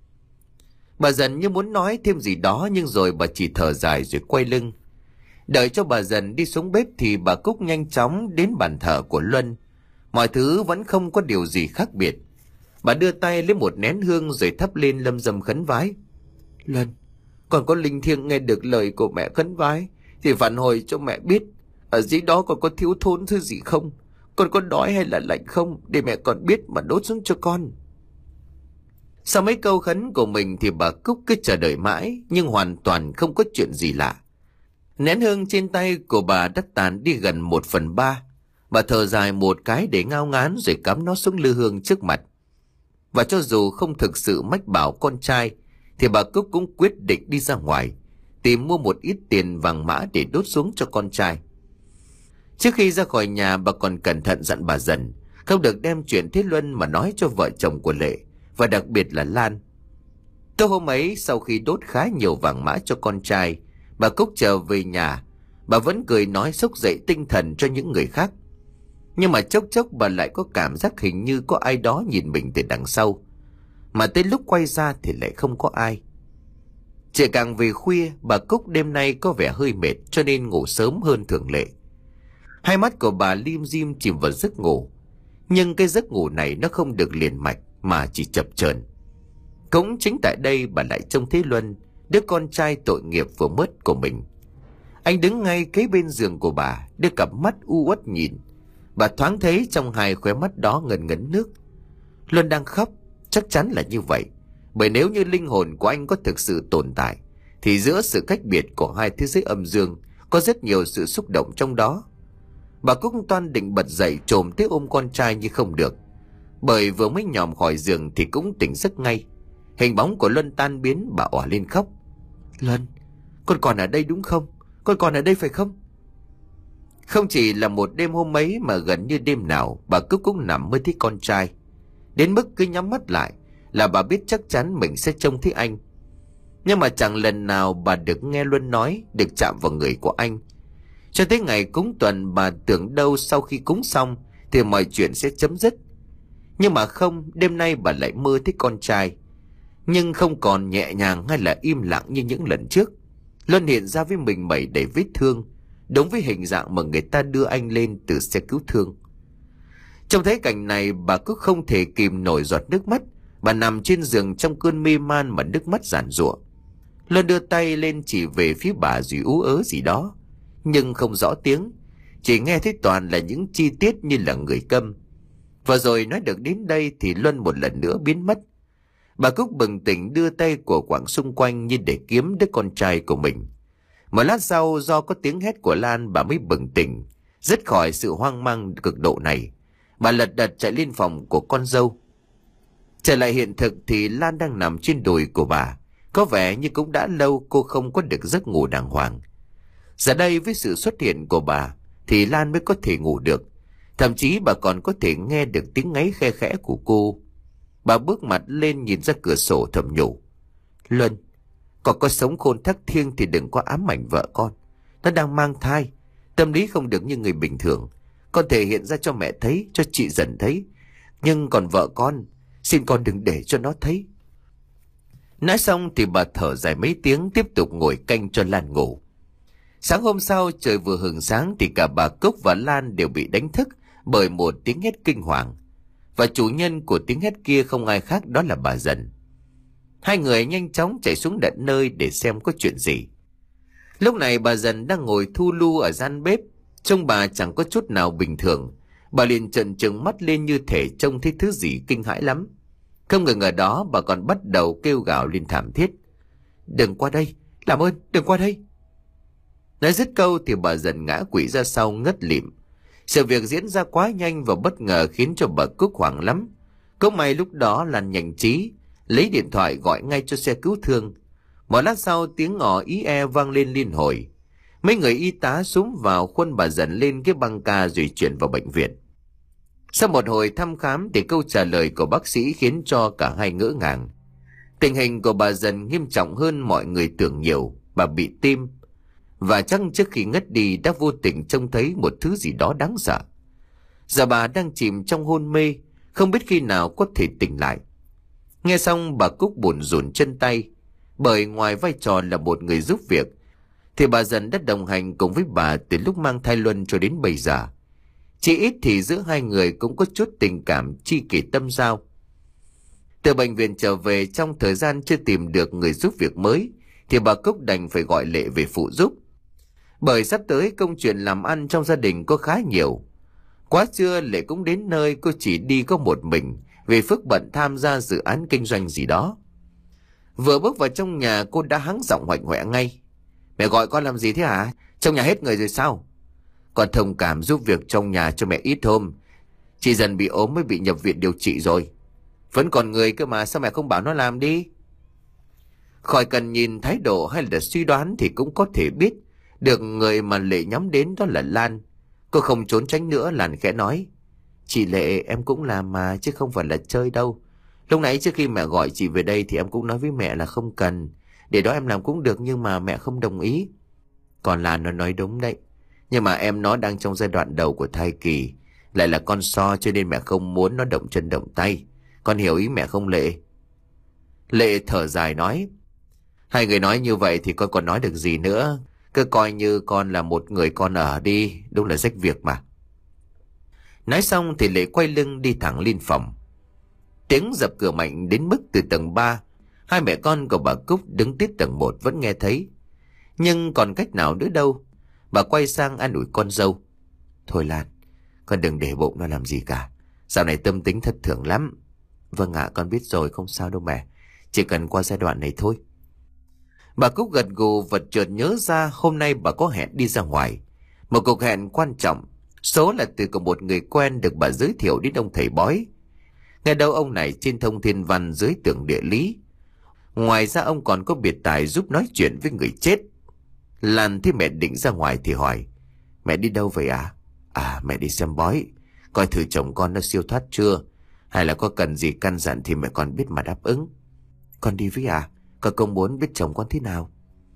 Bà Dần như muốn nói thêm gì đó, nhưng rồi bà chỉ thở dài rồi quay lưng. Đợi cho bà Dần đi xuống bếp thì bà Cúc nhanh chóng đến bàn thờ của Luân. Mọi thứ vẫn không có điều gì khác biệt. Bà đưa tay lấy một nén hương rồi thắp lên lâm dâm khấn vái. Luân, còn có linh thiêng nghe được lời của mẹ khấn vái thì phản hồi cho mẹ biết ở dưới đó còn có thiếu thốn thứ gì không, còn có đói hay là lạnh không, để mẹ còn biết mà đốt xuống cho con. Sau mấy câu khấn của mình thì bà Cúc cứ chờ đợi mãi, nhưng hoàn toàn không có chuyện gì lạ. Nén hương trên tay của bà đã tàn đi gần một phần ba. Bà thở dài một cái để ngao ngán rồi cắm nó xuống lư hương trước mặt. Và cho dù không thực sự mách bảo con trai, thì bà Cúc cũng quyết định đi ra ngoài, tìm mua một ít tiền vàng mã để đốt xuống cho con trai. Trước khi ra khỏi nhà, bà còn cẩn thận dặn bà Dần không được đem chuyện Thế Luân mà nói cho vợ chồng của Lệ, và đặc biệt là Lan. Tối hôm ấy, sau khi đốt khá nhiều vàng mã cho con trai, bà Cúc trở về nhà. Bà vẫn cười nói xốc dậy tinh thần cho những người khác, nhưng mà chốc chốc bà lại có cảm giác hình như có ai đó nhìn mình từ đằng sau, mà tới lúc quay ra thì lại không có ai. Trời càng về khuya, bà Cúc đêm nay có vẻ hơi mệt cho nên ngủ sớm hơn thường lệ. Hai mắt của bà lim dim chìm vào giấc ngủ, nhưng cái giấc ngủ này nó không được liền mạch mà chỉ chập chờn. Cũng chính tại đây bà lại trông thấy Luân, đứa con trai tội nghiệp vừa mất của mình. Anh đứng ngay kế bên giường của bà, đưa cặp mắt u uất nhìn. Bà thoáng thấy trong hai khóe mắt đó ngần ngấn nước. Luân đang khóc, chắc chắn là như vậy. Bởi nếu như linh hồn của anh có thực sự tồn tại, thì giữa sự cách biệt của hai thế giới âm dương có rất nhiều sự xúc động trong đó. Bà Cúc toan định bật dậy chồm tới ôm con trai nhưng không được, bởi vừa mới nhòm khỏi giường thì cũng tỉnh giấc ngay. Hình bóng của Luân tan biến, bà òa lên khóc. Luân, con còn ở đây đúng không? Con còn ở đây phải không? Không chỉ là một đêm hôm ấy mà gần như đêm nào bà Cúc cũng nằm mơ thấy con trai. Đến mức cứ nhắm mắt lại là bà biết chắc chắn mình sẽ trông thấy anh. Nhưng mà chẳng lần nào bà được nghe Luân nói, được chạm vào người của anh. Cho tới ngày cúng tuần, bà tưởng đâu sau khi cúng xong thì mọi chuyện sẽ chấm dứt. Nhưng mà không, đêm nay bà lại mơ thấy con trai. Nhưng không còn nhẹ nhàng hay là im lặng như những lần trước. Luân hiện ra với mình mẩy đầy vết thương, đúng với hình dạng mà người ta đưa anh lên từ xe cứu thương. Trông thấy cảnh này, bà cứ không thể kìm nổi giọt nước mắt. Bà nằm trên giường trong cơn mê man mà nước mắt giàn giụa. Luân đưa tay lên chỉ về phía bà rồi ú ớ gì đó, nhưng không rõ tiếng, chỉ nghe thấy toàn là những chi tiết như là người câm. Và rồi nói được đến đây thì Luân một lần nữa biến mất. Bà Cúc bừng tỉnh đưa tay của quảng xung quanh như để kiếm đứa con trai của mình. Một lát sau, do có tiếng hét của Lan, bà mới bừng tỉnh, dứt khỏi sự hoang mang cực độ này. Bà lật đật chạy lên phòng của con dâu. Trở lại hiện thực thì Lan đang nằm trên đùi của bà. Có vẻ như cũng đã lâu cô không có được giấc ngủ đàng hoàng. Giờ đây với sự xuất hiện của bà thì Lan mới có thể ngủ được. Thậm chí bà còn có thể nghe được tiếng ngáy khe khẽ của cô. Bà bước mặt lên nhìn ra cửa sổ thầm nhủ. Luân, còn có sống khôn thắc thiêng thì đừng có ám ảnh vợ con. Nó đang mang thai, tâm lý không được như người bình thường. Con thể hiện ra cho mẹ thấy, cho chị Dần thấy. Nhưng còn vợ con, xin con đừng để cho nó thấy. Nói xong thì bà thở dài mấy tiếng, tiếp tục ngồi canh cho Lan ngủ. Sáng hôm sau, trời vừa hừng sáng thì cả bà Cúc và Lan đều bị đánh thức bởi một tiếng hét kinh hoàng. Và chủ nhân của tiếng hét kia không ai khác đó là bà Dần. Hai người nhanh chóng chạy xuống tận nơi để xem có chuyện gì. Lúc này bà Dần đang ngồi thu lu ở gian bếp. Trông bà chẳng có chút nào bình thường. Bà liền trợn trừng mắt lên như thể trông thấy thứ gì kinh hãi lắm. Không ngừng ở đó, bà còn bắt đầu kêu gào lên thảm thiết. Đừng qua đây, làm ơn, đừng qua đây. Nói dứt câu thì bà Dần ngã quỵ ra sau ngất lịm. Sự việc diễn ra quá nhanh và bất ngờ khiến cho bà Cúc hoảng lắm. Có may lúc đó là nhanh trí, lấy điện thoại gọi ngay cho xe cứu thương. Một lát sau tiếng ngỏ ý e vang lên liên hồi. Mấy người y tá xúm vào khuân bà Dần lên cái băng ca rồi chuyển vào bệnh viện. Sau một hồi thăm khám thì câu trả lời của bác sĩ khiến cho cả hai ngỡ ngàng. Tình hình của bà Dần nghiêm trọng hơn mọi người tưởng nhiều. Bà bị tim, và chắc trước khi ngất đi đã vô tình trông thấy một thứ gì đó đáng sợ. Giờ bà đang chìm trong hôn mê, không biết khi nào có thể tỉnh lại. Nghe xong bà Cúc buồn rùn chân tay, bởi ngoài vai trò là một người giúp việc thì bà Dần đã đồng hành cùng với bà từ lúc mang thai Luân cho đến bây giờ. Chỉ ít thì giữa hai người cũng có chút tình cảm tri kỷ tâm giao. Từ bệnh viện trở về, trong thời gian chưa tìm được người giúp việc mới thì bà Cúc đành phải gọi Lệ về phụ giúp. Bởi sắp tới công chuyện làm ăn trong gia đình có khá nhiều. Quá trưa Lệ cũng đến nơi, cô chỉ đi có một mình vì Phước bận tham gia dự án kinh doanh gì đó. Vừa bước vào trong nhà cô đã hắng giọng hoạnh hoẹ ngay. Mẹ gọi con làm gì thế hả? Trong nhà hết người rồi sao? Con thông cảm giúp việc trong nhà cho mẹ ít hôm. Chị dần bị ốm mới bị nhập viện điều trị rồi. Vẫn còn người cơ mà, sao mẹ không bảo nó làm đi? Khỏi cần nhìn thái độ hay là suy đoán thì cũng có thể biết được người mà Lệ nhắm đến đó là Lan. Cô không trốn tránh nữa, Lan khẽ nói. Chị Lệ, em cũng làm mà, chứ không phải là chơi đâu. Lúc nãy trước khi mẹ gọi chị về đây thì em cũng nói với mẹ là không cần. Để đó em làm cũng được, nhưng mà mẹ không đồng ý. Còn Lan nó nói đúng đấy. Nhưng mà em nó đang trong giai đoạn đầu của thai kỳ, lại là con so, cho nên mẹ không muốn nó động chân động tay. Con hiểu ý mẹ không Lệ? Lệ thở dài nói. Hai người nói như vậy thì con còn nói được gì nữa. Cứ coi như con là một người con ở đi, đúng là rách việc mà. Nói xong thì Lệ quay lưng đi thẳng lên phòng. Tiếng dập cửa mạnh đến mức từ tầng ba, hai mẹ con của bà Cúc đứng tiếp tầng một vẫn nghe thấy. Nhưng còn cách nào nữa đâu. Bà quay sang an ủi con dâu. Thôi Lan, con đừng để bụng nó làm gì cả. Dạo này tâm tính thất thường lắm. Vâng ạ, con biết rồi, không sao đâu mẹ. Chỉ cần qua giai đoạn này thôi. Bà Cúc gật gù, vật chợt nhớ ra hôm nay bà có hẹn đi ra ngoài. Một cuộc hẹn quan trọng, số là từ của một người quen được bà giới thiệu đến ông thầy bói. Nghe đâu ông này trên thông thiên văn dưới tường địa lý. Ngoài ra ông còn có biệt tài giúp nói chuyện với người chết. Lan thấy mẹ định ra ngoài thì hỏi. Mẹ đi đâu vậy à? À, mẹ đi xem bói. Coi thử chồng con nó siêu thoát chưa, hay là có cần gì căn dặn thì mẹ con biết mà đáp ứng. Con đi với à? Con không muốn biết chồng con thế nào.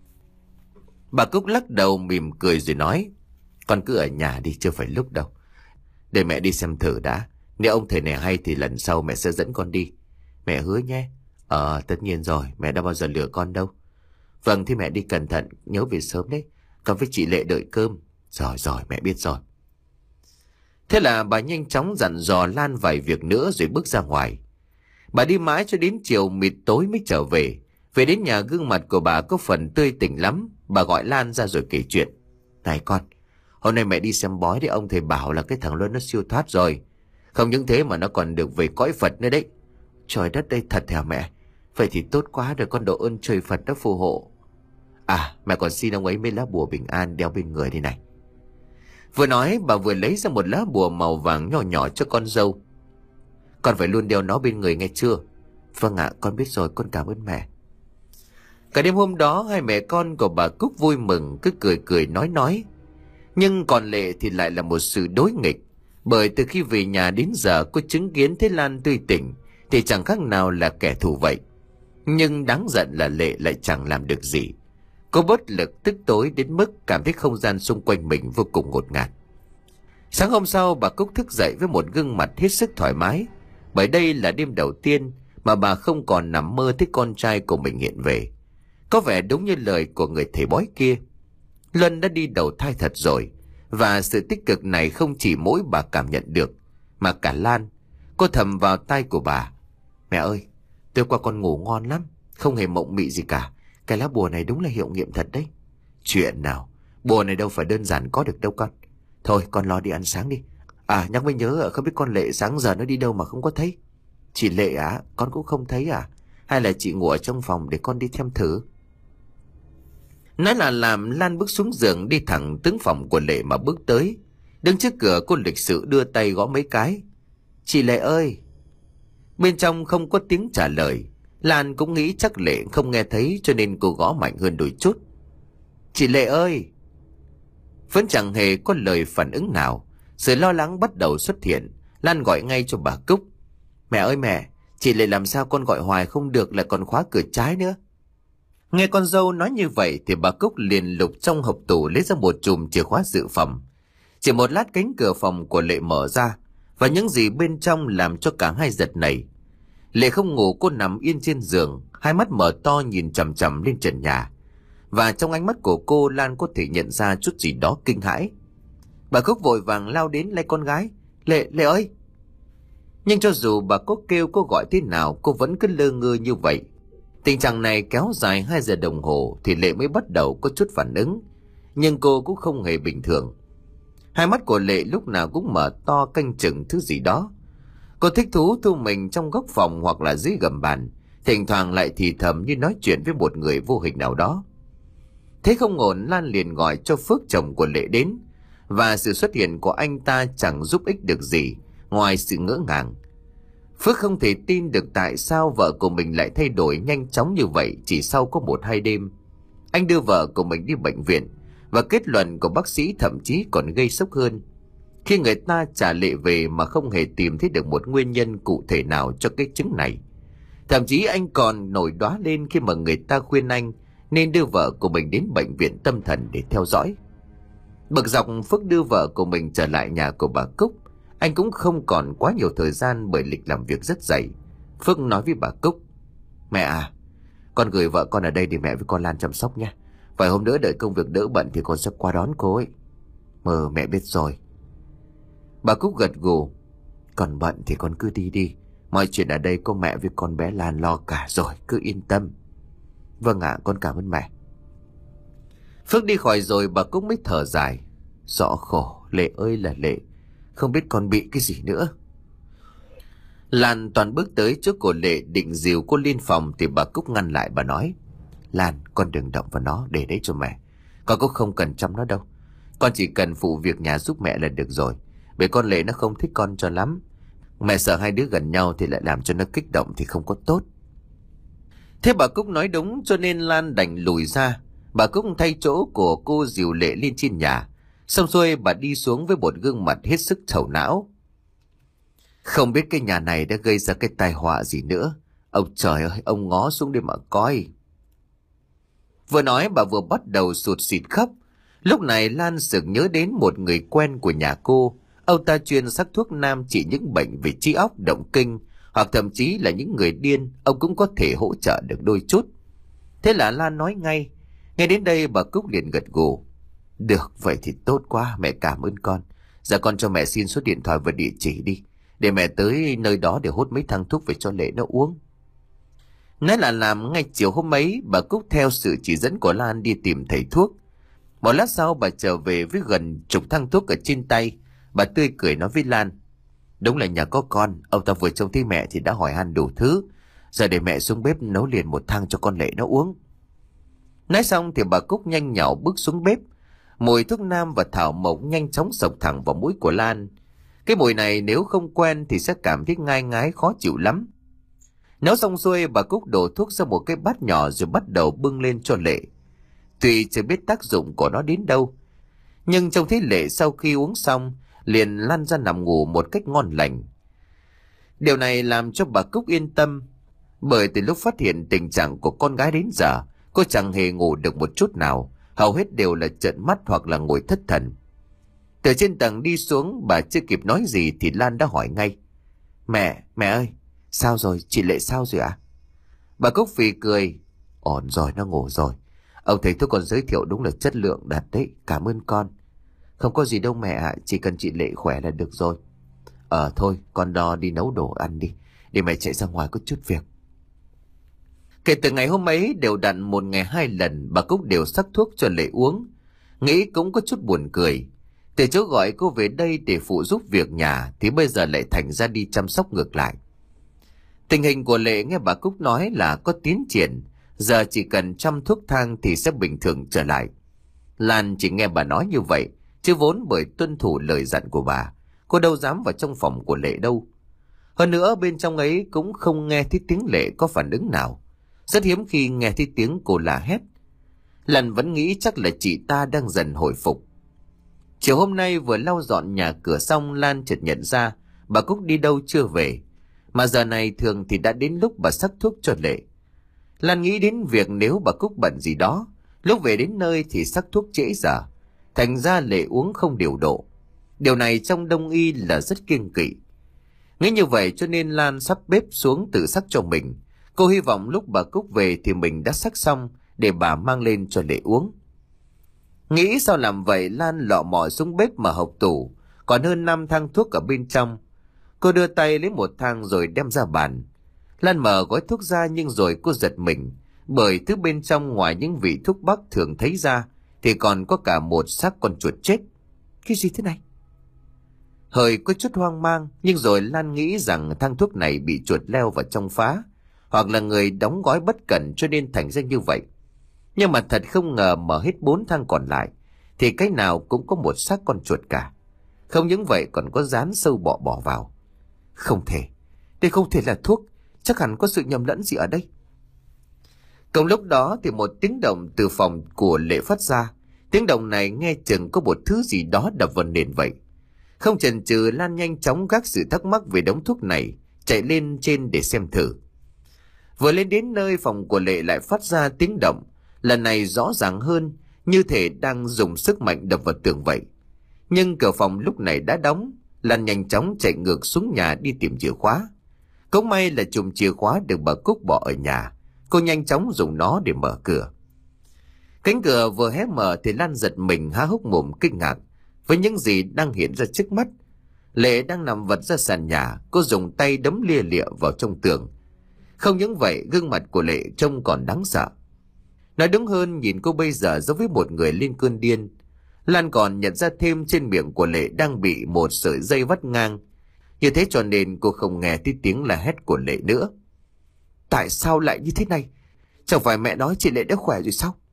Bà Cúc lắc đầu mỉm cười rồi nói. Con cứ ở nhà đi, chưa phải lúc đâu. Để mẹ đi xem thử đã. Nếu ông thầy này hay thì lần sau mẹ sẽ dẫn con đi. Mẹ hứa nhé. Ờ, tất nhiên rồi, mẹ đã bao giờ lừa con đâu. Vâng, thì mẹ đi cẩn thận, nhớ về sớm đấy. Con với chị Lệ đợi cơm. Rồi rồi, mẹ biết rồi. Thế là bà nhanh chóng dặn dò Lan vài việc nữa rồi bước ra ngoài. Bà đi mãi cho đến chiều mịt tối mới trở về. Về đến nhà gương mặt của bà có phần tươi tỉnh lắm. Bà gọi Lan ra rồi kể chuyện. Này con, hôm nay mẹ đi xem bói thì ông thầy bảo là cái thằng Luân nó siêu thoát rồi. Không những thế mà nó còn được về cõi Phật nữa đấy. Trời đất đây, thật hả mẹ? Vậy thì tốt quá rồi, con độ ơn trời Phật đã phù hộ. À, mẹ còn xin ông ấy mấy lá bùa bình an đeo bên người đây này. Vừa nói bà vừa lấy ra một lá bùa màu vàng nhỏ nhỏ cho con dâu. Con phải luôn đeo nó bên người nghe chưa? Vâng ạ, con biết rồi, con cảm ơn mẹ. Cả đêm hôm đó hai mẹ con của bà Cúc vui mừng, cứ cười cười nói nói. Nhưng còn Lệ thì lại là một sự đối nghịch. Bởi từ khi về nhà đến giờ cô chứng kiến thấy Lan tươi tỉnh thì chẳng khác nào là kẻ thù vậy. Nhưng đáng giận là Lệ lại chẳng làm được gì. Cô bất lực tức tối đến mức cảm thấy không gian xung quanh mình vô cùng ngột ngạt. Sáng hôm sau bà Cúc thức dậy với một gương mặt hết sức thoải mái. Bởi đây là đêm đầu tiên mà bà không còn nằm mơ thấy con trai của mình hiện về. Có vẻ đúng như lời của người thầy bói kia. Luân đã đi đầu thai thật rồi. Và sự tích cực này không chỉ mỗi bà cảm nhận được, mà cả Lan. Cô thầm vào tai của bà. Mẹ ơi, tối qua con ngủ ngon lắm, không hề mộng mị gì cả. Cái lá bùa này đúng là hiệu nghiệm thật đấy. Chuyện nào, bùa này đâu phải đơn giản có được đâu con. Thôi con lo đi ăn sáng đi. À, nhắc mới nhớ, không biết con Lệ sáng giờ nó đi đâu mà không có thấy. Chị Lệ à, con cũng không thấy à? Hay là chị ngủ ở trong phòng để con đi xem thử? Nói là làm, Lan bước xuống giường đi thẳng tới phòng của Lệ mà bước tới. Đứng trước cửa cô lịch sự đưa tay gõ mấy cái. Chị Lệ ơi! Bên trong không có tiếng trả lời. Lan cũng nghĩ chắc Lệ không nghe thấy cho nên cô gõ mạnh hơn đôi chút. Chị Lệ ơi! Vẫn chẳng hề có lời phản ứng nào. Sự lo lắng bắt đầu xuất hiện. Lan gọi ngay cho bà Cúc. Mẹ ơi mẹ! Chị Lệ làm sao con gọi hoài không được, lại còn khóa cửa trái nữa. Nghe con dâu nói như vậy thì bà Cúc liền lục trong hộp tủ lấy ra một chùm chìa khóa dự phòng. Chỉ một lát cánh cửa phòng của Lệ mở ra, và những gì bên trong làm cho cả hai giật nảy. Lệ không ngủ, cô nằm yên trên giường, hai mắt mở to nhìn chằm chằm lên trần nhà. Và trong ánh mắt của cô, Lan có thể nhận ra chút gì đó kinh hãi. Bà Cúc vội vàng lao đến lấy con gái. Lệ, Lệ ơi! Nhưng cho dù bà có kêu có gọi thế nào, cô vẫn cứ lơ ngơ như vậy. Tình trạng này kéo dài hai giờ đồng hồ thì Lệ mới bắt đầu có chút phản ứng. Nhưng cô cũng không hề bình thường. Hai mắt của Lệ lúc nào cũng mở to canh chừng thứ gì đó. Cô thích thú thu mình trong góc phòng hoặc là dưới gầm bàn, thỉnh thoảng lại thì thầm như nói chuyện với một người vô hình nào đó. Thế không ổn, Lan liền gọi cho Phước chồng của Lệ đến, và sự xuất hiện của anh ta chẳng giúp ích được gì ngoài sự ngỡ ngàng. Phước không thể tin được tại sao vợ của mình lại thay đổi nhanh chóng như vậy chỉ sau có một hai đêm. Anh đưa vợ của mình đi bệnh viện, và kết luận của bác sĩ thậm chí còn gây sốc hơn. Khi người ta trả Lệ về mà không hề tìm thấy được một nguyên nhân cụ thể nào cho cái chứng này. Thậm chí anh còn nổi đoá lên khi mà người ta khuyên anh nên đưa vợ của mình đến bệnh viện tâm thần để theo dõi. Bực dọc, Phước đưa vợ của mình trở lại nhà của bà Cúc. Anh cũng không còn quá nhiều thời gian bởi lịch làm việc rất dày. Phước nói với bà Cúc: "Mẹ à, con gửi vợ con ở đây để mẹ với con Lan chăm sóc nha. Vài hôm nữa đợi công việc đỡ bận thì con sẽ qua đón cô ấy." "Mờ, mẹ biết rồi." Bà Cúc gật gù: "Còn bận thì con cứ đi đi. Mọi chuyện ở đây có mẹ với con bé Lan lo cả rồi, cứ yên tâm." "Vâng ạ, con cảm ơn mẹ." Phước đi khỏi rồi bà Cúc mới thở dài: "Rõ khổ, Lệ ơi là Lệ, không biết con bị cái gì nữa." Lan toàn bước tới trước của Lệ định dìu cô lên phòng thì bà Cúc ngăn lại. Bà nói: "Lan, con đừng động vào nó, để đấy cho mẹ. Con cũng không cần chăm nó đâu. Con chỉ cần phụ việc nhà giúp mẹ là được rồi. Bởi con Lệ nó không thích con cho lắm. Mẹ sợ hai đứa gần nhau thì lại làm cho nó kích động thì không có tốt." Thế bà Cúc nói đúng, cho nên Lan đành lùi ra. Bà Cúc thay chỗ của cô dìu Lệ lên trên nhà. Xong xuôi bà đi xuống với một gương mặt hết sức thầu não. "Không biết cái nhà này đã gây ra cái tai họa gì nữa. Ông trời ơi, ông ngó xuống để mà coi." Vừa nói bà vừa bắt đầu sụt sịt khóc. Lúc này Lan sực nhớ đến một người quen của nhà cô. Ông ta chuyên sắc thuốc nam trị những bệnh về trí óc, động kinh, hoặc thậm chí là những người điên, ông cũng có thể hỗ trợ được đôi chút. Thế là Lan nói ngay. Nghe đến đây bà Cúc liền gật gù: "Được, vậy thì tốt quá, mẹ cảm ơn con. Dạ con cho mẹ xin số điện thoại và địa chỉ đi, để mẹ tới nơi đó để hốt mấy thang thuốc về cho Lệ nó uống." Nói là làm, ngay chiều hôm ấy bà Cúc theo sự chỉ dẫn của Lan đi tìm thầy thuốc. Một lát sau bà trở về với gần chục thang thuốc ở trên tay. Bà tươi cười nói với Lan: "Đúng là nhà có con, ông ta vừa trông thấy mẹ thì đã hỏi han đủ thứ. Giờ để mẹ xuống bếp nấu liền một thang cho con Lệ nó uống." Nói xong thì bà Cúc nhanh nhảu bước xuống bếp. Mùi thuốc nam và thảo mộc nhanh chóng xộc thẳng vào mũi của Lan. Cái mùi này nếu không quen thì sẽ cảm thấy ngai ngái khó chịu lắm. Nấu xong xuôi, bà Cúc đổ thuốc ra một cái bát nhỏ rồi bắt đầu bưng lên cho Lệ. Tuy chưa biết tác dụng của nó đến đâu, nhưng trông thấy Lệ sau khi uống xong liền lăn ra nằm ngủ một cách ngon lành. Điều này làm cho bà Cúc yên tâm, bởi từ lúc phát hiện tình trạng của con gái đến giờ, cô chẳng hề ngủ được một chút nào, hầu hết đều là trợn mắt hoặc là ngồi thất thần. Từ trên tầng đi xuống, bà chưa kịp nói gì thì Lan đã hỏi ngay: Mẹ, mẹ ơi, sao rồi, chị Lệ sao rồi ạ?" À? Bà Cúc phì cười: "Ổn rồi, nó ngủ rồi. Ông thầy thuốc còn giới thiệu đúng là chất lượng đặt đấy, cảm ơn con." "Không có gì đâu mẹ ạ, chỉ cần chị Lệ khỏe là được rồi." "Ờ thôi, con đo đi nấu đồ ăn đi, để mẹ chạy ra ngoài có chút việc." Kể từ ngày hôm ấy, đều đặn một ngày hai lần bà Cúc đều sắc thuốc cho Lệ uống. Nghĩ cũng có chút buồn cười. Từ chỗ gọi cô về đây để phụ giúp việc nhà thì bây giờ lại thành ra đi chăm sóc ngược lại. Tình hình của Lệ nghe bà Cúc nói là có tiến triển, giờ chỉ cần chăm thuốc thang thì sẽ bình thường trở lại. Lan chỉ nghe bà nói như vậy, chứ vốn bởi tuân thủ lời dặn của bà, cô đâu dám vào trong phòng của Lệ đâu. Hơn nữa bên trong ấy cũng không nghe thấy tiếng Lệ có phản ứng nào. Rất hiếm khi nghe thấy tiếng cô la hét. Lan vẫn nghĩ chắc là chị ta đang dần hồi phục. Chiều hôm nay vừa lau dọn nhà cửa xong, Lan chợt nhận ra bà Cúc đi đâu chưa về. Mà giờ này thường thì đã đến lúc bà sắc thuốc cho Lệ. Lan nghĩ đến việc nếu bà Cúc bận gì đó, lúc về đến nơi thì sắc thuốc trễ giờ, thành ra Lệ uống không điều độ. Điều này trong đông y là rất kiêng kỵ. Nghĩ như vậy cho nên Lan sắp bếp xuống tự sắc cho mình. Cô hy vọng lúc bà Cúc về thì mình đã sắc xong để bà mang lên cho Lệ uống. Nghĩ sao làm vậy, Lan lọ mò xuống bếp mà hộc tủ, còn hơn năm thang thuốc ở bên trong. Cô đưa tay lấy một thang rồi đem ra bàn. Lan mở gói thuốc ra nhưng rồi cô giật mình, bởi thứ bên trong ngoài những vị thuốc bắc thường thấy ra thì còn có cả một xác con chuột chết. Cái gì thế này? Hơi có chút hoang mang, nhưng rồi Lan nghĩ rằng thang thuốc này bị chuột leo vào trong phá, hoặc là người đóng gói bất cẩn cho nên thành ra như vậy. Nhưng mà thật không ngờ mở hết bốn thang còn lại thì cái nào cũng có một xác con chuột cả. Không những vậy còn có dán sâu bọ bỏ vào. Không thể, đây không thể là thuốc, chắc hẳn có sự nhầm lẫn gì ở đây. Cùng lúc đó thì một tiếng động từ phòng của Lệ phát ra. Tiếng động này nghe chừng có một thứ gì đó đập vào nền vậy. Không chần chừ, Lan nhanh chóng gác sự thắc mắc về đống thuốc này, chạy lên trên để xem thử. Vừa lên đến nơi, phòng của Lệ lại phát ra tiếng động, lần này rõ ràng hơn, như thể đang dùng sức mạnh đập vào tường vậy. Nhưng cửa phòng lúc này đã đóng. Lan nhanh chóng chạy ngược xuống nhà đi tìm chìa khóa. Cũng may là chùm chìa khóa được bà Cúc bỏ ở nhà. Cô nhanh chóng dùng nó để mở cửa. Cánh cửa vừa hé mở thì Lan giật mình há hốc mồm kinh ngạc với những gì đang hiện ra trước mắt. Lệ đang nằm vật ra sàn nhà, cô dùng tay đấm lia lịa vào trong tường. Không những vậy, gương mặt của Lệ trông còn đáng sợ. Nói đúng hơn, nhìn cô bây giờ giống với một người lên cơn điên. Lan còn nhận ra thêm trên miệng của Lệ đang bị một sợi dây vắt ngang. Như thế cho nên cô không nghe thấy tiếng la hét của Lệ nữa. Tại sao lại như thế này? Chẳng phải mẹ nói chị Lệ đã khỏe rồi sao?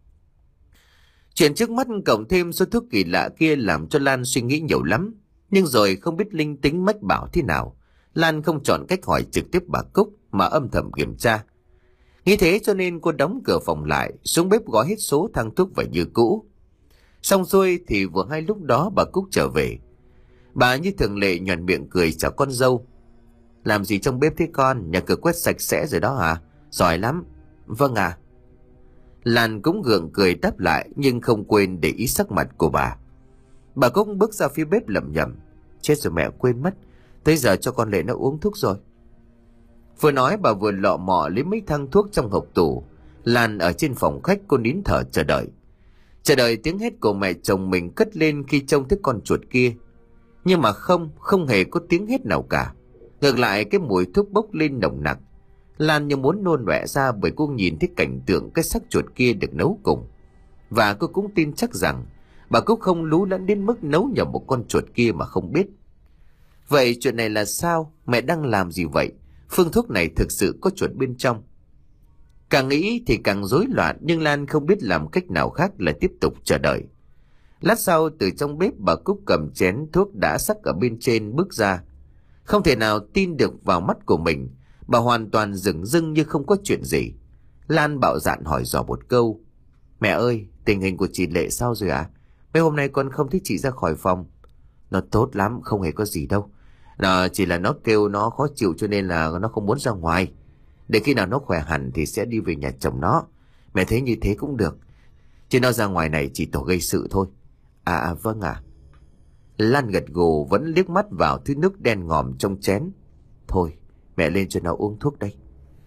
Chuyện trước mắt cộng thêm số thuốc kỳ lạ kia làm cho Lan suy nghĩ nhiều lắm. Nhưng rồi không biết linh tính mách bảo thế nào, Lan không chọn cách hỏi trực tiếp bà Cúc mà âm thầm kiểm tra. Nghĩ thế cho nên cô đóng cửa phòng lại, xuống bếp gói hết số thang thuốc vào như cũ. Xong xuôi thì vừa hay lúc đó bà Cúc trở về. Bà như thường lệ nhoẻn miệng cười chào con dâu. Làm gì trong bếp thế con? Nhà cửa quét sạch sẽ rồi đó hả? Giỏi lắm. Vâng à. Lan cũng gượng cười đáp lại, nhưng không quên để ý sắc mặt của bà. Bà Cúc bước ra phía bếp lẩm nhẩm. Chết rồi, mẹ quên mất, tới giờ cho con Lệ nó uống thuốc rồi. Vừa nói bà vừa lọ mọ lấy mấy thang thuốc trong hộp tủ. Lan ở trên phòng khách, cô nín thở chờ đợi. Chờ đợi tiếng hét của mẹ chồng mình cất lên khi trông thấy con chuột kia. Nhưng mà không, không hề có tiếng hét nào cả. Ngược lại, cái mùi thuốc bốc lên nồng nặc. Lan như muốn nôn ọe ra bởi cô nhìn thấy cảnh tượng cái xác chuột kia được nấu cùng. Và cô cũng tin chắc rằng bà Cúc không lú lẫn đến mức nấu nhầm một con chuột kia mà không biết. Vậy chuyện này là sao? Mẹ đang làm gì vậy? Phương thuốc này thực sự có chuột bên trong? Càng nghĩ thì càng rối loạn, nhưng Lan không biết làm cách nào khác là tiếp tục chờ đợi. Lát sau, từ trong bếp bà Cúc cầm chén thuốc đã sắc ở bên trên bước ra. Không thể nào tin được vào mắt của mình, bà hoàn toàn dửng dưng như không có chuyện gì. Lan bạo dạn hỏi dò một câu. Mẹ ơi, tình hình của chị Lệ sao rồi ạ? À? Mấy hôm nay con không thấy chị ra khỏi phòng. Nó tốt lắm, không hề có gì đâu. Nó chỉ là nó kêu nó khó chịu cho nên là nó không muốn ra ngoài. Để khi nào nó khỏe hẳn thì sẽ đi về nhà chồng nó. Mẹ thấy như thế cũng được. Chứ nó ra ngoài này chỉ tổ gây sự thôi. À, à vâng ạ. À. Lan gật gù, vẫn liếc mắt vào thứ nước đen ngòm trong chén. Thôi, mẹ lên cho nó uống thuốc đây.